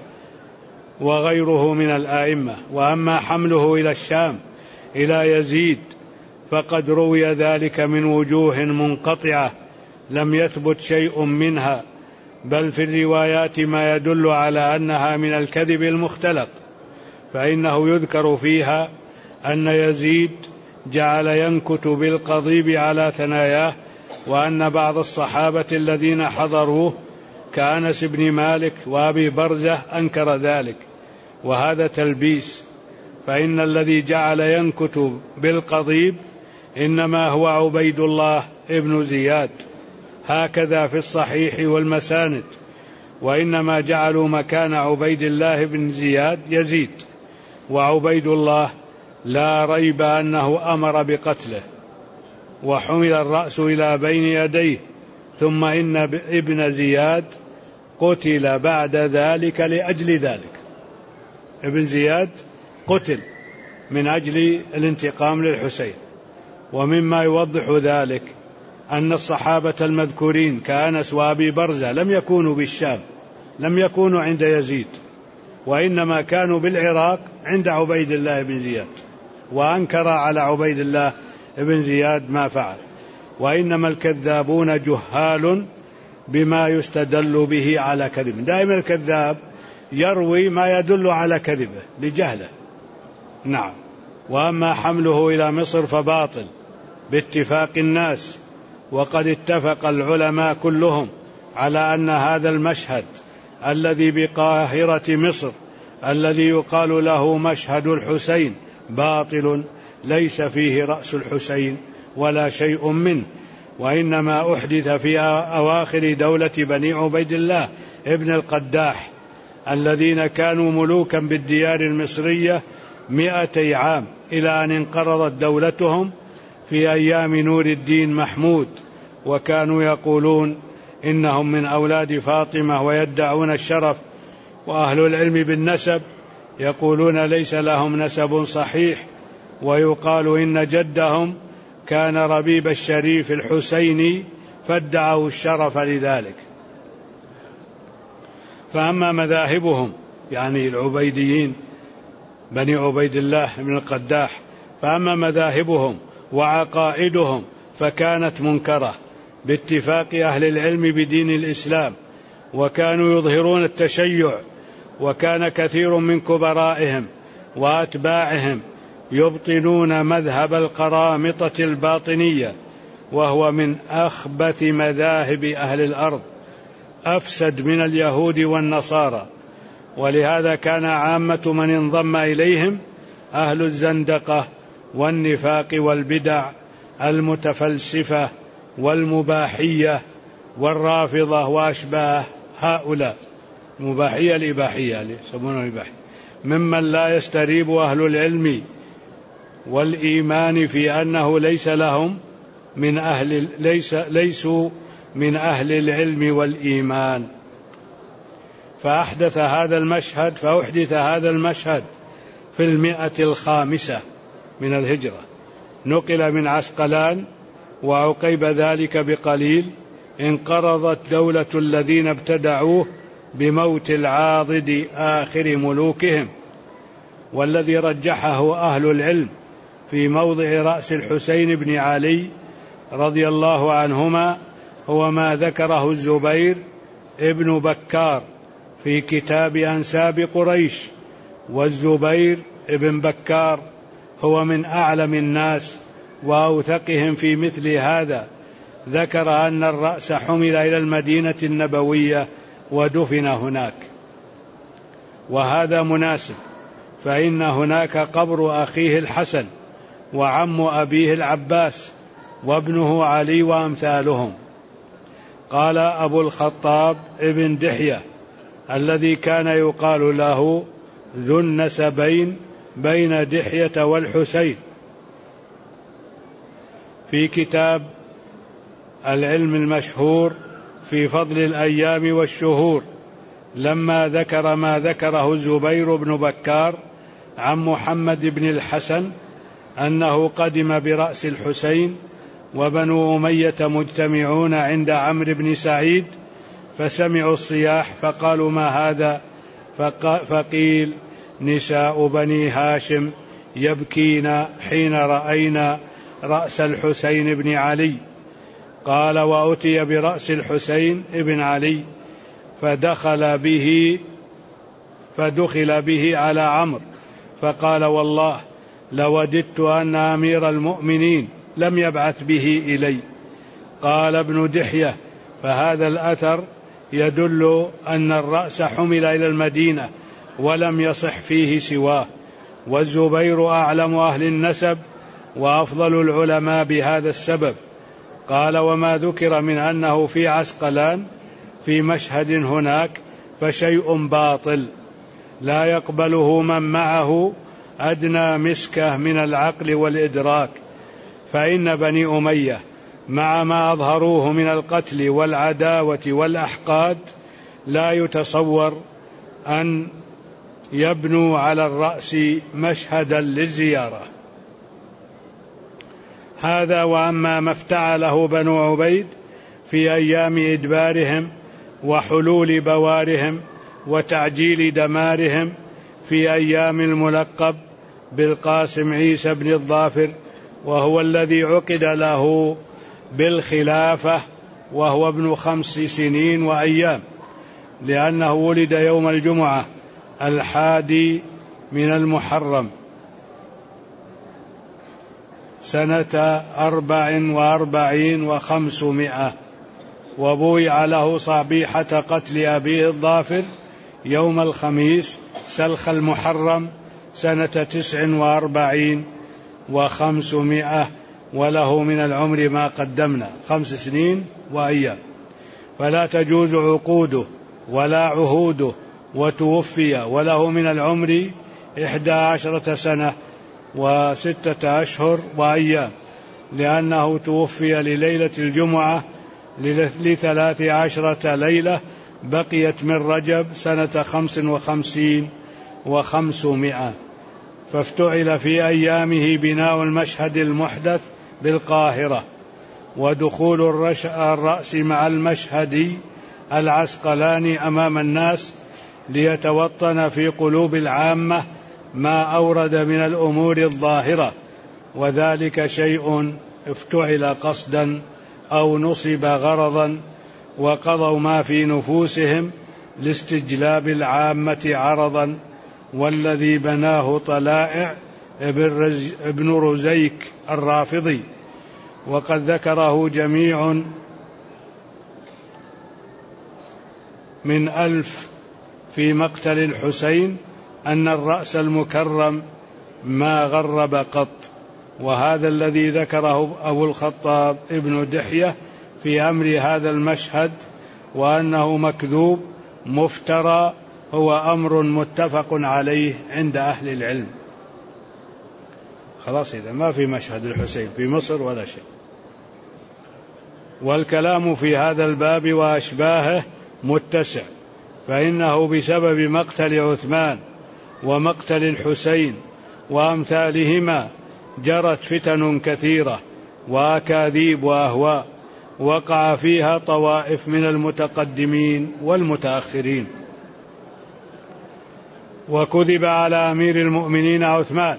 وغيره من الآئمة. وأما حمله إلى الشام إلى يزيد فقد روي ذلك من وجوه منقطعة لم يثبت شيء منها، بل في الروايات ما يدل على أنها من الكذب المختلق، فإنه يذكر فيها أن يزيد جعل ينكت بالقضيب على ثناياه، وأن بعض الصحابة الذين حضروه كأنس بن مالك وأبي برزة أنكر ذلك، وهذا تلبيس، فإن الذي جعل ينكت بالقضيب إنما هو عبيد الله ابن زياد، هكذا في الصحيح والمساند، وإنما جعلوا مكان عبيد الله بن زياد يزيد، وعبيد الله لا ريب أنه أمر بقتله، وحمل الرأس إلى بين يديه، ثم إن ابن زياد قتل بعد ذلك لأجل ذلك. ابن زياد قتل من أجل الانتقام للحسين. ومما يوضح ذلك أن الصحابة المذكورين كأنس وأبي برزة لم يكونوا بالشام، لم يكونوا عند يزيد، وإنما كانوا بالعراق عند عبيد الله بن زياد، وأنكر على عبيد الله بن زياد ما فعل. وإنما الكذابون جهال بما يستدل به على كذبه، دائما الكذاب يروي ما يدل على كذبه لجهله. نعم. وأما حمله إلى مصر فباطل باتفاق الناس، وقد اتفق العلماء كلهم على أن هذا المشهد الذي بقاهرة مصر الذي يقال له مشهد الحسين باطل، ليس فيه رأس الحسين ولا شيء منه، وإنما أحدث في أواخر دولة بني عبيد الله ابن القداح الذين كانوا ملوكا بالديار المصرية 200 عام، إلى أن انقرضت دولتهم في أيام نور الدين محمود، وكانوا يقولون إنهم من أولاد فاطمة ويدعون الشرف، وأهل العلم بالنسب يقولون ليس لهم نسب صحيح، ويقال إن جدهم كان ربيب الشريف الحسيني فادعوا الشرف لذلك. فأما مذاهبهم يعني العبيديين بني عبيد الله بن القداح، فأما مذاهبهم وعقائدهم فكانت منكرة باتفاق أهل العلم بدين الإسلام، وكانوا يظهرون التشيع، وكان كثير من كبرائهم وأتباعهم يبطنون مذهب القرامطة الباطنية، وهو من أخبث مذاهب أهل الأرض، أفسد من اليهود والنصارى. ولهذا كان عامة من انضم إليهم أهل الزندقة والنفاق والبدع المتفلسفة والمباحية والرافضة وأشباه هؤلاء. المباحية الإباحية يسمونه إباحية، ممن لا يستريب أهل العلم والإيمان في أنه ليسوا من أهل العلم والإيمان. فأحدث هذا المشهد في 105 من الهجرة، نقل من عسقلان، وعقيب ذلك بقليل انقرضت دولة الذين ابتدعوه بموت العاضد آخر ملوكهم. والذي رجحه أهل العلم في موضع رأس الحسين بن علي رضي الله عنهما هو ما ذكره الزبير ابن بكار في كتاب أنساب قريش. والزبير ابن بكار هو من أعلم الناس وأوثقهم في مثل هذا. ذكر أن الرأس حمل إلى المدينة النبوية ودفن هناك، وهذا مناسب، فإن هناك قبر أخيه الحسن وعم أبيه العباس وابنه علي وأمثالهم. قال أبو الخطاب ابن دحية الذي كان يقال له ذو النسبين بين دحية والحسين في كتاب العلم المشهور في فضل الأيام والشهور، لما ذكر ما ذكره الزبير بن بكار عن محمد بن الحسن أنه قدم برأس الحسين وبنو أمية مجتمعون عند عمرو بن سعيد، فسمعوا الصياح فقالوا ما هذا؟ فقيل نساء بني هاشم يبكين حين رأينا رأس الحسين بن علي. قال وأتي برأس الحسين بن علي فدخل به على عمرو، فقال والله لوددت أن أمير المؤمنين لم يبعث به إلي. قال ابن دحية فهذا الأثر يدل أن الرأس حمل إلى المدينة ولم يصح فيه سواه، والزبير أعلم أهل النسب وأفضل العلماء بهذا السبب. قال وما ذكر من أنه في عسقلان في مشهد هناك فشيء باطل لا يقبله من معه أدنى مسكة من العقل والإدراك، فإن بني أمية مع ما أظهروه من القتل والعداوة والأحقاد لا يتصور أن يبنوا على الرأس مشهدا للزيارة. هذا. وأما ما افتعله بنو عبيد في أيام إدبارهم وحلول بوارهم وتعجيل دمارهم في أيام الملقب بالقاسم عيسى بن الظافر، وهو الذي عقد له بالخلافة وهو ابن 5 سنين وأيام، لأنه ولد يوم الجمعة 11 من المحرم سنة 44 و500، وبويع له صبيحة قتل أبيه الظافر يوم الخميس سلخ المحرم سنة 49 و500، وله من العمر ما قدمنا 5 سنين وأيام، فلا تجوز عقوده ولا عهوده، وتوفي وله من العمر 11 سنة و6 أشهر وأيام، لأنه توفي لليلة الجمعة ل13 ليلة بقيت من رجب سنة 55 و500. فافتعل في أيامه بناء المشهد المحدث بالقاهرة، ودخول الرأس مع المشهد العسقلاني أمام الناس ليتوطن في قلوب العامة ما أورد من الأمور الظاهرة، وذلك شيء افتعل قصدا أو نصب غرضا، وقضوا ما في نفوسهم لاستجلاب العامة عرضا. والذي بناه طلائع ابن رزيك الرافضي، وقد ذكره جميع من 1000 في مقتل الحسين أن الرأس المكرم ما غرب قط، وهذا الذي ذكره أبو الخطاب ابن دحية في أمر هذا المشهد وأنه مكذوب مفترى هو أمر متفق عليه عند أهل العلم. خلاص، إذا ما في مشهد الحسين في مصر ولا شيء. والكلام في هذا الباب وأشباهه متسع، فإنه بسبب مقتل عثمان ومقتل الحسين وأمثالهما جرت فتن كثيرة وأكاذيب وأهواء وقع فيها طوائف من المتقدمين والمتأخرين. وكذب على أمير المؤمنين عثمان،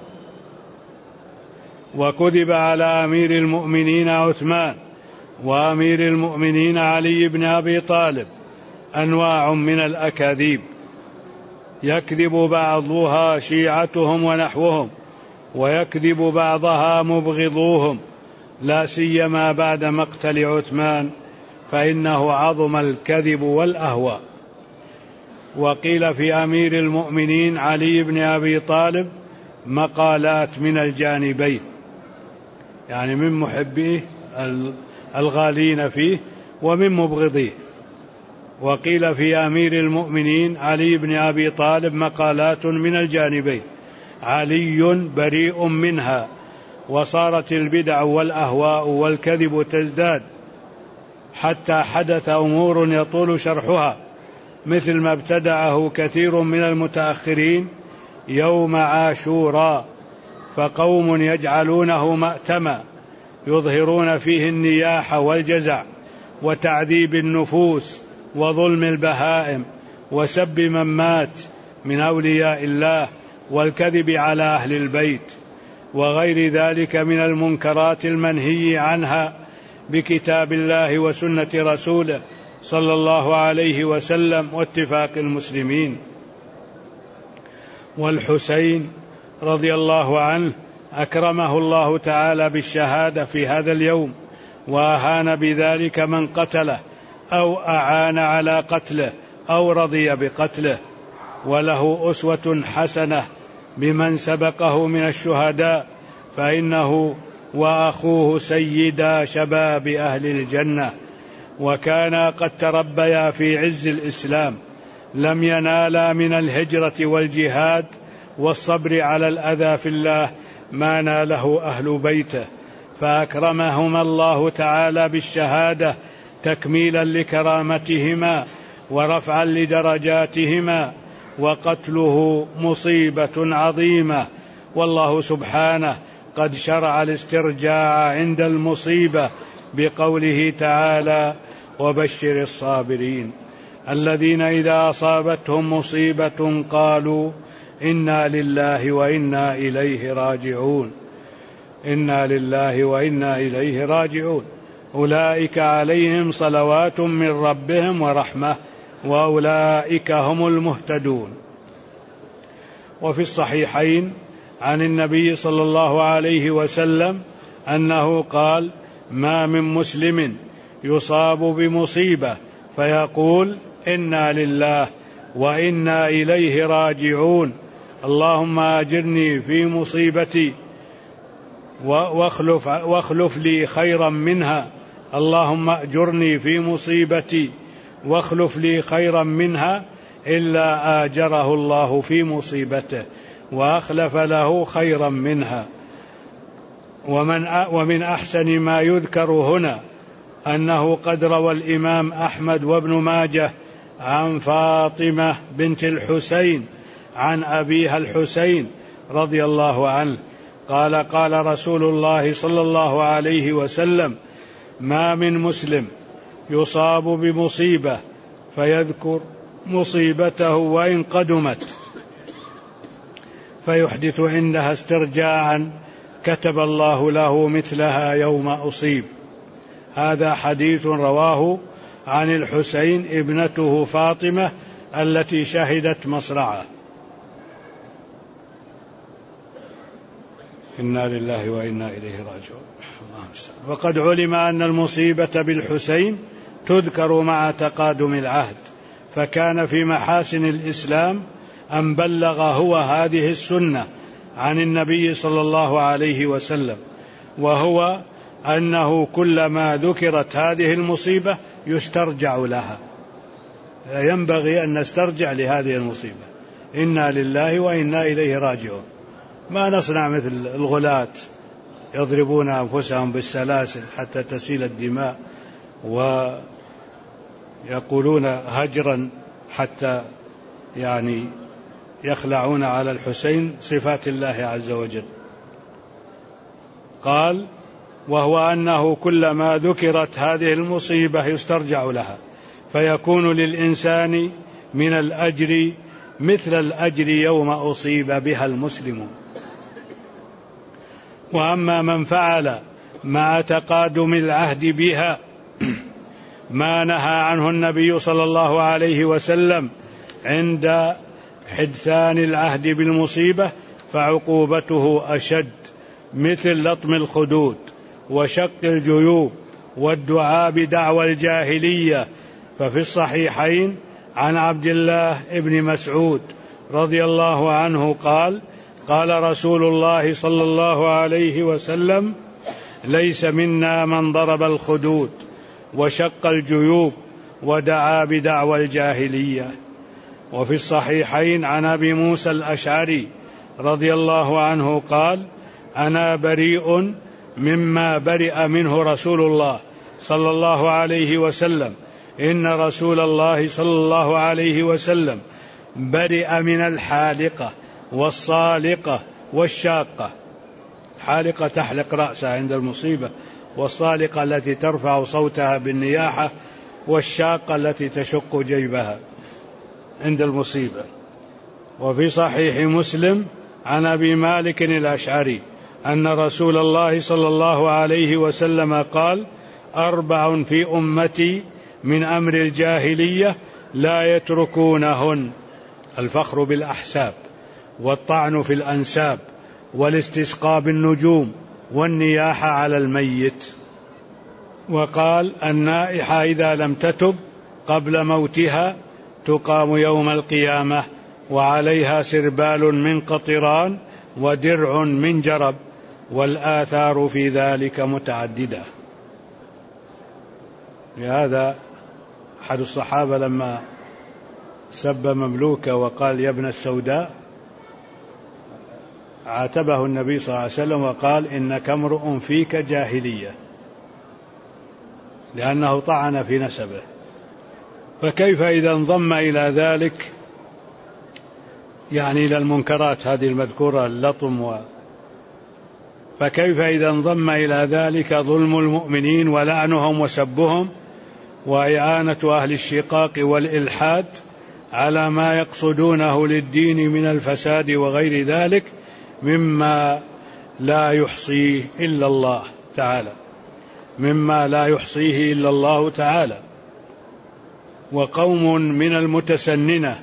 وكذب على أمير المؤمنين عثمان وأمير المؤمنين علي بن أبي طالب أنواع من الأكاذيب يكذب بعضها شيعتهم ونحوهم، ويكذب بعضها مبغضوهم، لا سيما بعد مقتل عثمان فإنه عظم الكذب والأهواء. وقيل في أمير المؤمنين علي بن أبي طالب مقالات من الجانبين، يعني من محبيه الغالين فيه ومن مبغضيه. وقيل في أمير المؤمنين علي بن أبي طالب مقالات من الجانبين، علي بريء منها، وصارت البدع والأهواء والكذب تزداد حتى حدث أمور يطول شرحها، مثل ما ابتدعه كثير من المتأخرين يوم عاشوراء، فقوم يجعلونه مأتما يظهرون فيه النياح والجزع وتعذيب النفوس وظلم البهائم وسب من مات من أولياء الله والكذب على أهل البيت وغير ذلك من المنكرات المنهي عنها بكتاب الله وسنة رسوله صلى الله عليه وسلم واتفاق المسلمين. والحسين رضي الله عنه أكرمه الله تعالى بالشهادة في هذا اليوم، وأهان بذلك من قتله أو أعان على قتله أو رضي بقتله، وله أسوة حسنة بمن سبقه من الشهداء، فإنه وأخوه سيدا شباب أهل الجنة، وكانا قد تربيا في عز الإسلام، لم ينالا من الهجرة والجهاد والصبر على الأذى في الله ما ناله أهل بيته، فأكرمهما الله تعالى بالشهادة تكميلا لكرامتهما ورفعا لدرجاتهما، وقتله مصيبة عظيمة، والله سبحانه قد شرع الاسترجاع عند المصيبة بقوله تعالى: وبشر الصابرين الذين إذا أصابتهم مصيبة قالوا إنا لله وإنا إليه راجعون، إنا لله وإنا إليه راجعون، أولئك عليهم صلوات من ربهم ورحمة وأولئك هم المهتدون. وفي الصحيحين عن النبي صلى الله عليه وسلم أنه قال: ما من مسلم يصاب بمصيبة فيقول إنا لله وإنا إليه راجعون، اللهم أجرني في مصيبتي واخلف لي خيرا منها، اللهم أجرني في مصيبتي واخلف لي خيرا منها، إلا آجره الله في مصيبته وأخلف له خيرا منها. ومن أحسن ما يذكر هنا أنه قد روى الإمام أحمد وابن ماجه عن فاطمة بنت الحسين عن أبيها الحسين رضي الله عنه قال: قال رسول الله صلى الله عليه وسلم: ما من مسلم يصاب بمصيبة فيذكر مصيبته وإن قدمت فيحدث عندها استرجاعا كتب الله له مثلها يوم أصيب. هذا حديث رواه عن الحسين ابنته فاطمة التي شهدت مصرعه. إنا لله وإنا إليه راجعون. وقد علم أن المصيبة بالحسين تذكر مع تقادم العهد، فكان في محاسن الإسلام أن بلغ هو هذه السنة عن النبي صلى الله عليه وسلم، وهو أنه كلما ذكرت هذه المصيبة يسترجع لها، ينبغي أن نسترجع لهذه المصيبة، إنا لله وإنا إليه راجعون. ما نصنع مثل الغلاة يضربون أنفسهم بالسلاسل حتى تسيل الدماء، ويقولون هجرا حتى يعني يخلعون على الحسين صفات الله عز وجل. قال: وهو أنه كلما ذكرت هذه المصيبة يسترجع لها، فيكون للإنسان من الأجر مثل الأجر يوم أصيب بها المسلمون. وأما من فعل مع تقادم العهد بها ما نهى عنه النبي صلى الله عليه وسلم عند حدثان العهد بالمصيبة فعقوبته أشد، مثل لطم الخدود وشق الجيوب والدعاء بدعوى الجاهلية. ففي الصحيحين عن عبد الله بن مسعود رضي الله عنه قال: قال رسول الله صلى الله عليه وسلم: ليس منا من ضرب الخدود وشق الجيوب ودعا بدعوى الجاهلية. وفي الصحيحين عن أبي موسى الأشعري رضي الله عنه قال: أنا بريء مما برئ منه رسول الله صلى الله عليه وسلم، إن رسول الله صلى الله عليه وسلم برئ من الحالقة والصالقة والشاقة. حالقة تحلق رأسها عند المصيبة، والصالقة التي ترفع صوتها بالنياحة، والشاقة التي تشق جيبها عند المصيبة. وفي صحيح مسلم عن أبي مالك الأشعري أن رسول الله صلى الله عليه وسلم قال: 4 في أمتي من أمر الجاهلية لا يتركونهن: الفخر بالأحساب، والطعن في الأنساب، والاستسقاء بالنجوم، والنياحة على الميت. وقال: النائحة إذا لم تتب قبل موتها تقام يوم القيامة وعليها سربال من قطران ودرع من جرب، والآثار في ذلك متعددة. لهذا أحد الصحابة لما سب مملوكه وقال: يا ابن السوداء، عاتبه النبي صلى الله عليه وسلم وقال: إنك امرؤ فيك جاهلية، لأنه طعن في نسبه. فكيف إذا انضم إلى ذلك يعني إلى المنكرات هذه المذكورة اللطم فكيف إذا انضم إلى ذلك ظلم المؤمنين ولعنهم وسبهم وإعانة أهل الشقاق والإلحاد على ما يقصدونه للدين من الفساد وغير ذلك مما لا يحصيه إلا الله تعالى، مما لا يحصيه إلا الله تعالى. وقوم من المتسننة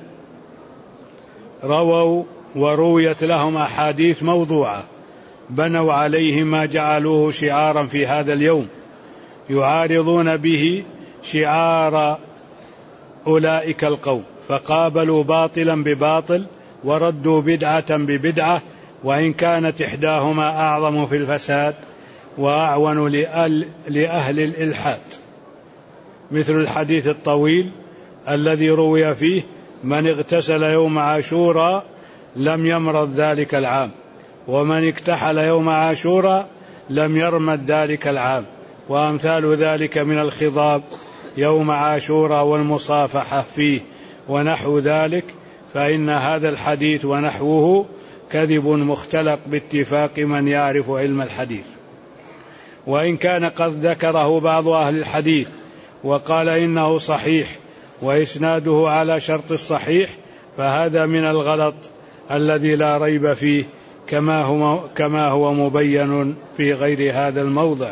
رووا ورويت لهم أحاديث موضوعة بنوا عليه ما جعلوه شعارا في هذا اليوم، يعارضون به شعار أولئك القوم، فقابلوا باطلا بباطل وردوا بدعة ببدعة، وإن كانت إحداهما أعظم في الفساد وأعون لأهل الإلحاد، مثل الحديث الطويل الذي روي فيه: من اغتسل يوم عاشوراء لم يمرض ذلك العام، ومن اكتحل يوم عاشوراء لم يرمد ذلك العام، وأمثال ذلك من الخضاب يوم عاشوراء والمصافحة فيه ونحو ذلك. فإن هذا الحديث ونحوه كذب مختلق باتفاق من يعرف علم الحديث، وإن كان قد ذكره بعض أهل الحديث وقال إنه صحيح وإسناده على شرط الصحيح، فهذا من الغلط الذي لا ريب فيه، كما هو مبين في غير هذا الموضع.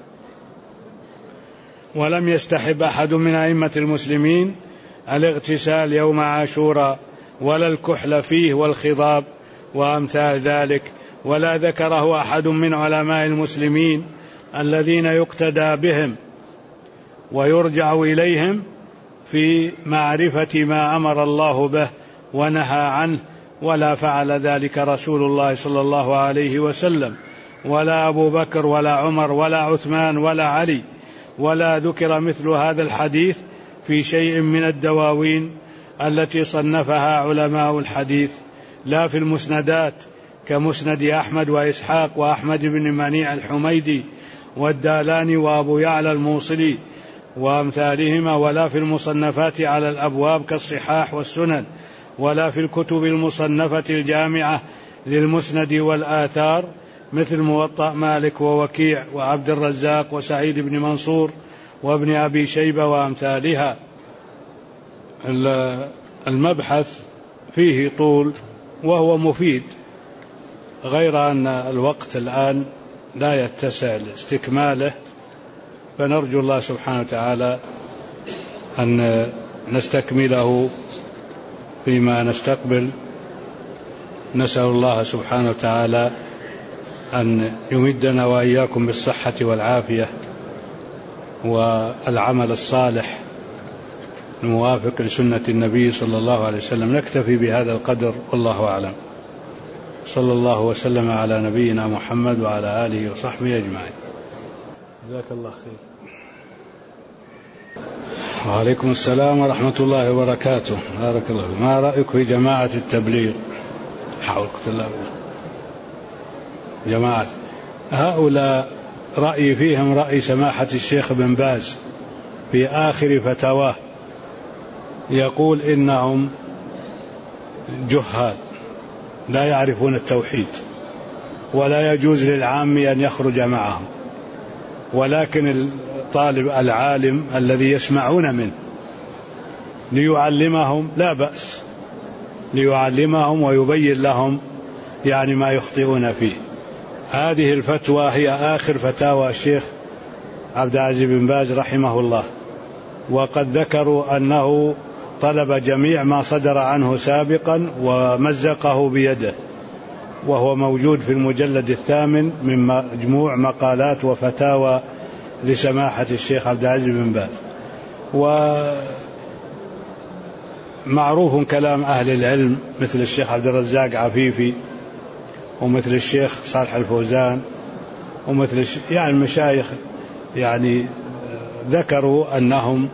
ولم يستحب أحد من أئمة المسلمين الاغتسال يوم عاشوراء ولا الكحل فيه والخضاب وأمثال ذلك، ولا ذكره أحد من علماء المسلمين الذين يقتدى بهم ويرجع إليهم في معرفة ما أمر الله به ونهى عنه ولا فعل ذلك رسول الله صلى الله عليه وسلم ولا أبو بكر ولا عمر ولا عثمان ولا علي، ولا ذكر مثل هذا الحديث في شيء من الدواوين التي صنفها علماء الحديث، لا في المسندات كمسند أحمد وإسحاق وأحمد بن منيع الحميدي والدالاني وأبو يعلى الموصلي وأمثالهما، ولا في المصنفات على الأبواب كالصحاح والسنن، ولا في الكتب المصنفة الجامعة للمسند والآثار مثل موطأ مالك ووكيع وعبد الرزاق وسعيد بن منصور وابن أبي شيبة وأمثالها. المبحث فيه طول وهو مفيد، غير أن الوقت الآن لا يتسع لاستكماله، فنرجو الله سبحانه وتعالى أن نستكمله فيما نستقبل. نسأل الله سبحانه وتعالى أن يمدنا وإياكم بالصحة والعافية والعمل الصالح الموافق لسنة النبي صلى الله عليه وسلم. نكتفي بهذا القدر والله أعلم. صلى الله وسلم على نبينا محمد وعلى آله وصحبه أجمعين. جزاك الله خير. وعليكم السلام ورحمة الله وبركاته. بارك الله. ما رأيك في جماعة التبليغ؟ حول الله جماعة هؤلاء رأيي فيهم رأي سماحة الشيخ بن باز في آخر فتاواه، يقول إنهم جهال لا يعرفون التوحيد ولا يجوز للعام أن يخرج معهم، ولكن الطالب العالم الذي يسمعون منه ليعلمهم لا بأس، ليعلمهم ويبين لهم يعني ما يخطئون فيه. هذه الفتوى هي آخر فتاوى الشيخ عبد العزيز بن باز رحمه الله، وقد ذكروا أنه طلب جميع ما صدر عنه سابقا ومزقه بيده، وهو موجود في المجلد 8 من مجموع مقالات وفتاوى لسماحة الشيخ عبد العزيز بن باز. ومعروف كلام أهل العلم مثل الشيخ عبد الرزاق عفيفي ومثل الشيخ صالح الفوزان ومثل يعني المشايخ، يعني ذكروا أنهم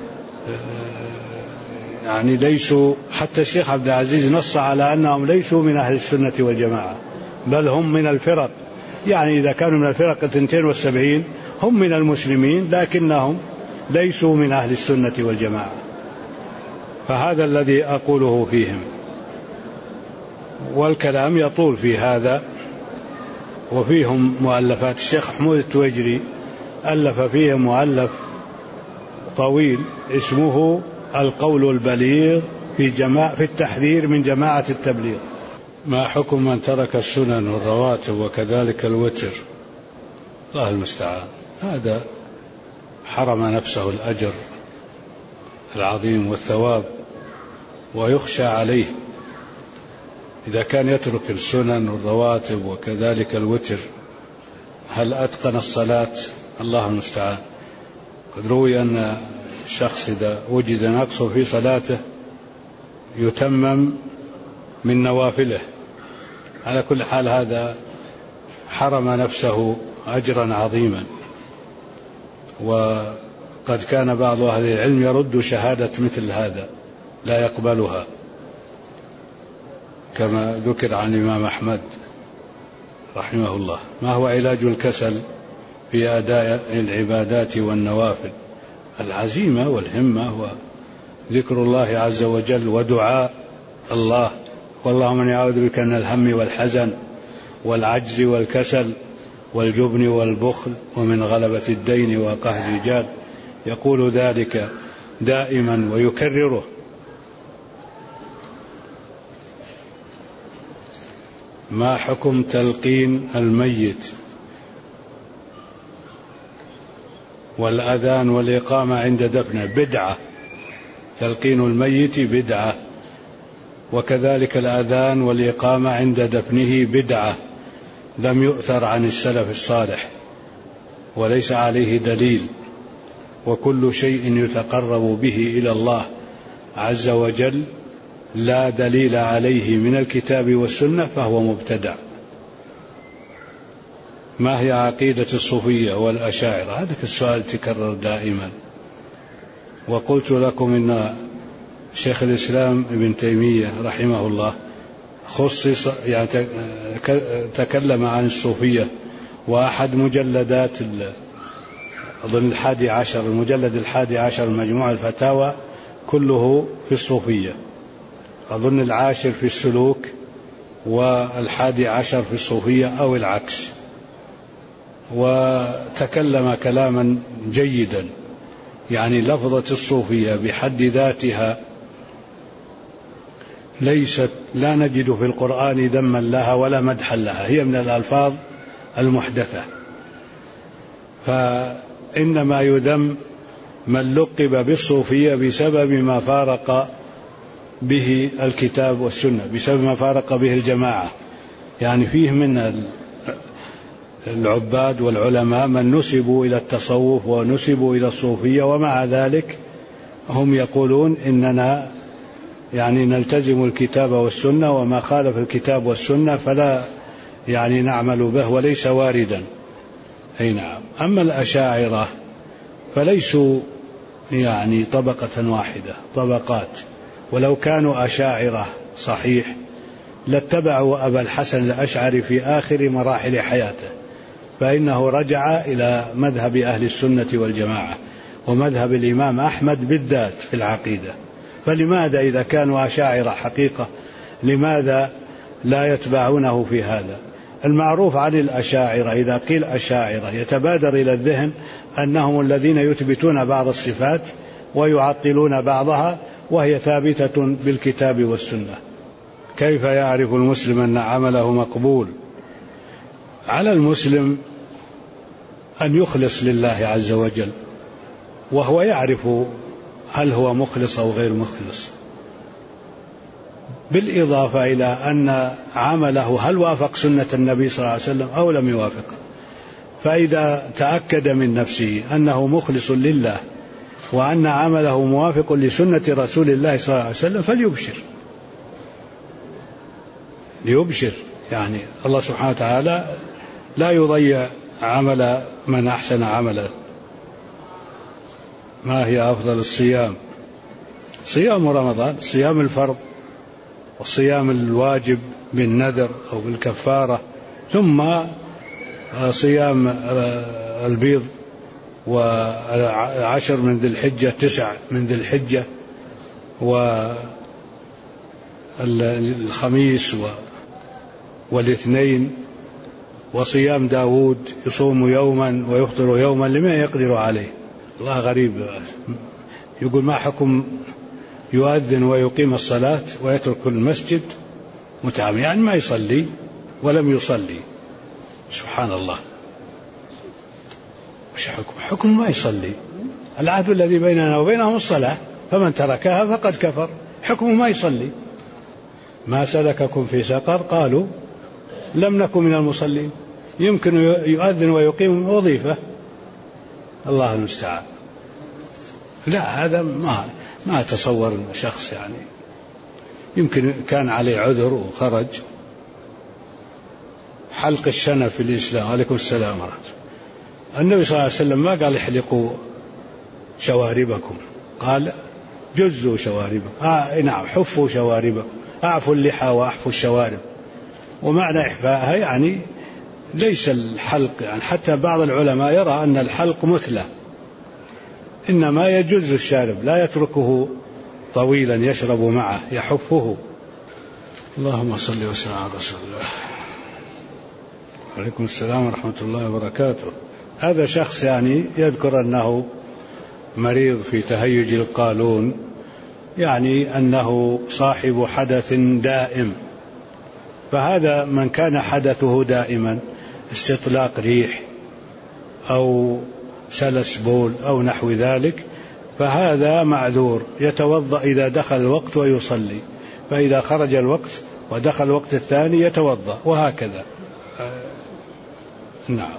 يعني ليسوا، حتى الشيخ عبد العزيز نص على أنهم ليسوا من أهل السنة والجماعة، بل هم من الفرق، يعني إذا كانوا من الفرق 72 هم من المسلمين لكنهم ليسوا من أهل السنة والجماعة. فهذا الذي أقوله فيهم، والكلام يطول في هذا. وفيهم مؤلفات، الشيخ حمود التويجري ألف فيه مؤلف طويل اسمه القول البليغ في التحذير من جماعة التبليغ. ما حكم من ترك السنن والرواتب وكذلك الوتر؟ الله المستعان. هذا حرم نفسه الأجر العظيم والثواب، ويخشى عليه إذا كان يترك السنن والرواتب وكذلك الوتر. هل أتقن الصلاة؟ الله المستعان. قد روي أن الشخص إذا وجد نقص في صلاته يتمم من نوافله. على كل حال هذا حرم نفسه أجرا عظيما، وقد كان بعض أهل العلم يرد شهادة مثل هذا لا يقبلها، كما ذكر عن الإمام أحمد رحمه الله. ما هو علاج الكسل في أداء العبادات والنوافل؟ العزيمة والهمة وذكر الله عز وجل ودعاء الله، واللهم إني أعوذ بك من الهم والحزن والعجز والكسل والجبن والبخل ومن غلبة الدين وقهر الرجال. يقول ذلك دائما ويكرره. ما حكم تلقين الميت والأذان والإقامة عند دفنه؟ بدعة. تلقين الميت بدعة، وكذلك الأذان والإقامة عند دفنه بدعة، لم يؤثر عن السلف الصالح وليس عليه دليل. وكل شيء يتقرب به إلى الله عز وجل لا دليل عليه من الكتاب والسنة فهو مبتدع. ما هي عقيدة الصوفية والأشاعرة؟ هذا السؤال تكرر دائما. وقلت لكم إن شيخ الإسلام ابن تيمية رحمه الله خصص يعني تكلم عن الصوفية، وأحد مجلدات أظن 11 المجلد 11 مجموع الفتاوى كله في الصوفية، أظن 10 في السلوك و11 في الصوفية أو العكس. وتكلم كلاما جيدا، يعني لفظة الصوفية بحد ذاتها ليست، لا نجد في القرآن ذما لها ولا مدحا لها، هي من الألفاظ المحدثة. فإنما يذم من لقب بالصوفية بسبب ما فارق به الكتاب والسنة، بسبب ما فارق به الجماعة. يعني فيه من العباد والعلماء من نسبوا إلى التصوف ونسبوا إلى الصوفية، ومع ذلك هم يقولون إننا يعني نلتزم الكتاب والسنة، وما خالف الكتاب والسنة فلا يعني نعمل به وليس واردا. أي نعم. أما الأشاعرة فليسوا يعني طبقة واحدة، طبقات، ولو كانوا أشاعرة صحيح لاتبعوا أبا الحسن الأشعري في آخر مراحل حياته، فإنه رجع إلى مذهب أهل السنة والجماعة ومذهب الإمام أحمد بالذات في العقيدة. فلماذا إذا كانوا أشاعرة حقيقة لماذا لا يتبعونه في هذا؟ المعروف عن الأشاعرة إذا قيل أشاعرة يتبادر إلى الذهن أنهم الذين يثبتون بعض الصفات ويعطلون بعضها، وهي ثابتة بالكتاب والسنة. كيف يعرف المسلم أن عمله مقبول؟ على المسلم أن يخلص لله عز وجل، وهو يعرف هل هو مخلص أو غير مخلص، بالإضافة إلى أن عمله هل وافق سنة النبي صلى الله عليه وسلم أو لم يوافق. فإذا تأكد من نفسه أنه مخلص لله وأن عمله موافق لسنة رسول الله صلى الله عليه وسلم فليبشر، ليبشر. يعني الله سبحانه وتعالى لا يضيع عمل من أحسن عملا. ما هي أفضل الصيام؟ صيام رمضان، صيام الفرض، والصيام الواجب بالنذر أو بالكفارة، ثم صيام البيض، و10 من ذي الحجة، 9 من ذي الحجة، والخميس والاثنين، وصيام داود يصوم يوما ويفطر يوما لمن يقدر عليه. الله غريب، يقول ما حكم يؤذن ويقيم الصلاة ويترك المسجد متعمد، يعني ما يصلي ولم يصلي. سبحان الله، مش حكم ما يصلي. العهد الذي بيننا وبينهم الصلاة، فمن تركها فقد كفر. حكم ما يصلي. ما سلككم في سقر؟ قالوا لم نكن من المصلين. يمكن يؤذن ويقيم وظيفة، الله المستعان. لا، هذا ما أتصور شخص يعني يمكن كان عليه عذر وخرج. حلق الشنب في الإسلام، عليكم السلام ورحمة الله. النبي صلى الله عليه وسلم ما قال احلقوا شواربكم، قال جزوا شواربكم. نعم، حفوا شواربكم، أعفوا اللحى وأحفوا الشوارب. ومعنى إحفاءها يعني ليس الحلق، يعني حتى بعض العلماء يرى أن الحلق مثلى، إنما يجز الشارب، لا يتركه طويلا يشرب معه، يحفه. اللهم صل وسلم على رسول الله. عليكم السلام ورحمة الله وبركاته. هذا شخص يعني يذكر أنه مريض في تهيج القولون، يعني أنه صاحب حدث دائم. فهذا من كان حدثه دائما استطلاق ريح أو سلس بول أو نحو ذلك، فهذا معذور، يتوضأ إذا دخل الوقت ويصلي، فإذا خرج الوقت ودخل الوقت الثاني يتوضأ، وهكذا. نعم،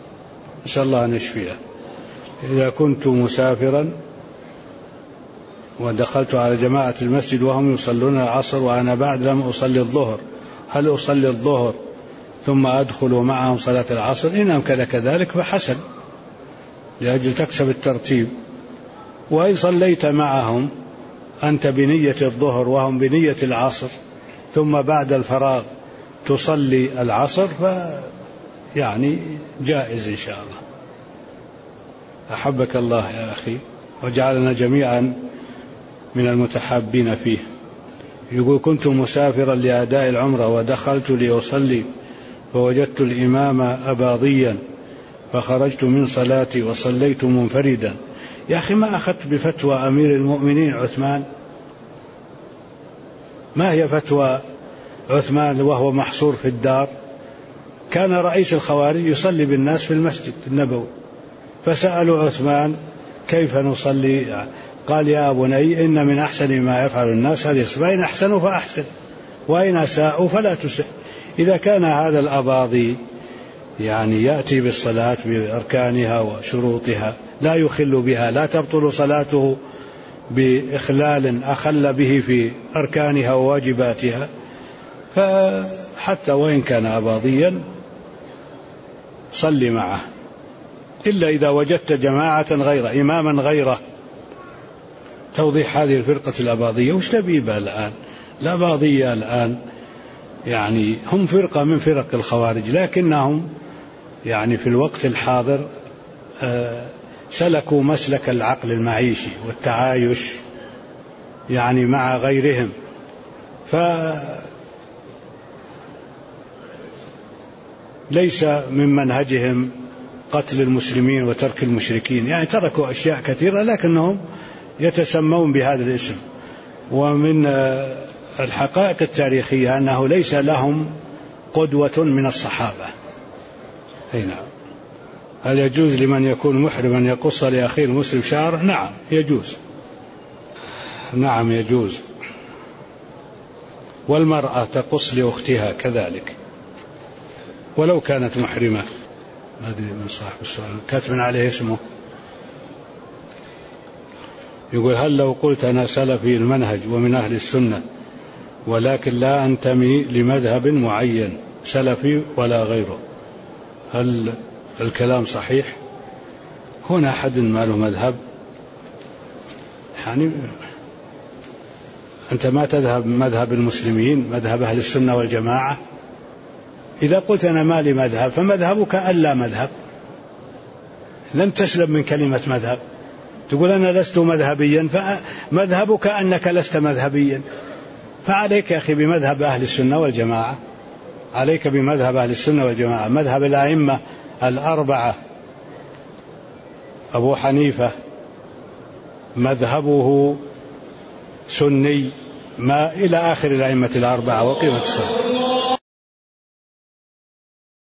نسأل الله أن يشفيه. إذا كنت مسافرا ودخلت على جماعة المسجد وهم يصلون العصر وأنا بعد لم أصلي الظهر، هل أصلي الظهر ثم أدخل معهم صلاة العصر؟ إن أمكن كذلك فحسن، لأجل تكسب الترتيب. وإن صليت معهم أنت بنية الظهر وهم بنية العصر ثم بعد الفراغ تصلي العصر يعني جائز إن شاء الله. أحبك الله يا أخي وجعلنا جميعا من المتحابين فيه. يقول: كنت مسافرا لأداء العمرة ودخلت لأصلي فوجدت الإمام أباضيا فخرجت من صلاتي وصليت منفردا. يا أخي ما أخذت بفتوى أمير المؤمنين عثمان؟ ما هي فتوى عثمان وهو محصور في الدار؟ كان رئيس الخوارج يصلي بالناس في المسجد النبوي، فسألوا عثمان كيف نصلي؟ قال: يا بني إن من أحسن ما يفعل الناس هذه، فإن أحسنوا فأحسن وإن أساءوا فلا تسئ. إذا كان هذا الأباضي يعني يأتي بالصلاة بأركانها وشروطها لا يخل بها، لا تبطل صلاته بإخلال أخل به في أركانها وواجباتها، فحتى وإن كان أباضيا صل معه، إلا إذا وجدت جماعة غيره إماما غيره. توضيح هذه الفرقة الأباضية وش لبيبها الآن؟ الأباضية الآن يعني هم فرقة من فرق الخوارج، لكنهم يعني في الوقت الحاضر سلكوا مسلك العقل المعيشي والتعايش يعني مع غيرهم، فليس من منهجهم قتل المسلمين وترك المشركين، يعني تركوا أشياء كثيرة لكنهم يتسمون بهذا الاسم. ومن الحقائق التاريخية أنه ليس لهم قدوة من الصحابة. نعم. هل يجوز لمن يكون محرما يقص لأخيه المسلم شعره؟ نعم يجوز، نعم يجوز. والمرأة تقص لأختها كذلك ولو كانت محرمة. ما أدري من صاحب السؤال كاتب عليه اسمه. يقول: هل لو قلت أنا سلفي المنهج ومن أهل السنة ولكن لا أنتمي لمذهب معين سلفي ولا غيره، هل الكلام صحيح؟ هنا أحد ما له مذهب؟ يعني أنت ما تذهب مذهب المسلمين مذهب أهل السنة والجماعة؟ إذا قلت أنا ما لي مذهب فمذهبك ألا مذهب، لم تسلم من كلمة مذهب. تقول أنا لست مذهبيا فمذهبك أنك لست مذهبيا. فعليك يا أخي بمذهب أهل السنة والجماعة، عليك بمذهب أهل السنة والجماعة، مذهب الأئمة الأربعة. أبو حنيفة مذهبه سني ما إلى آخر الأئمة الأربعة وقيمة الصلاة.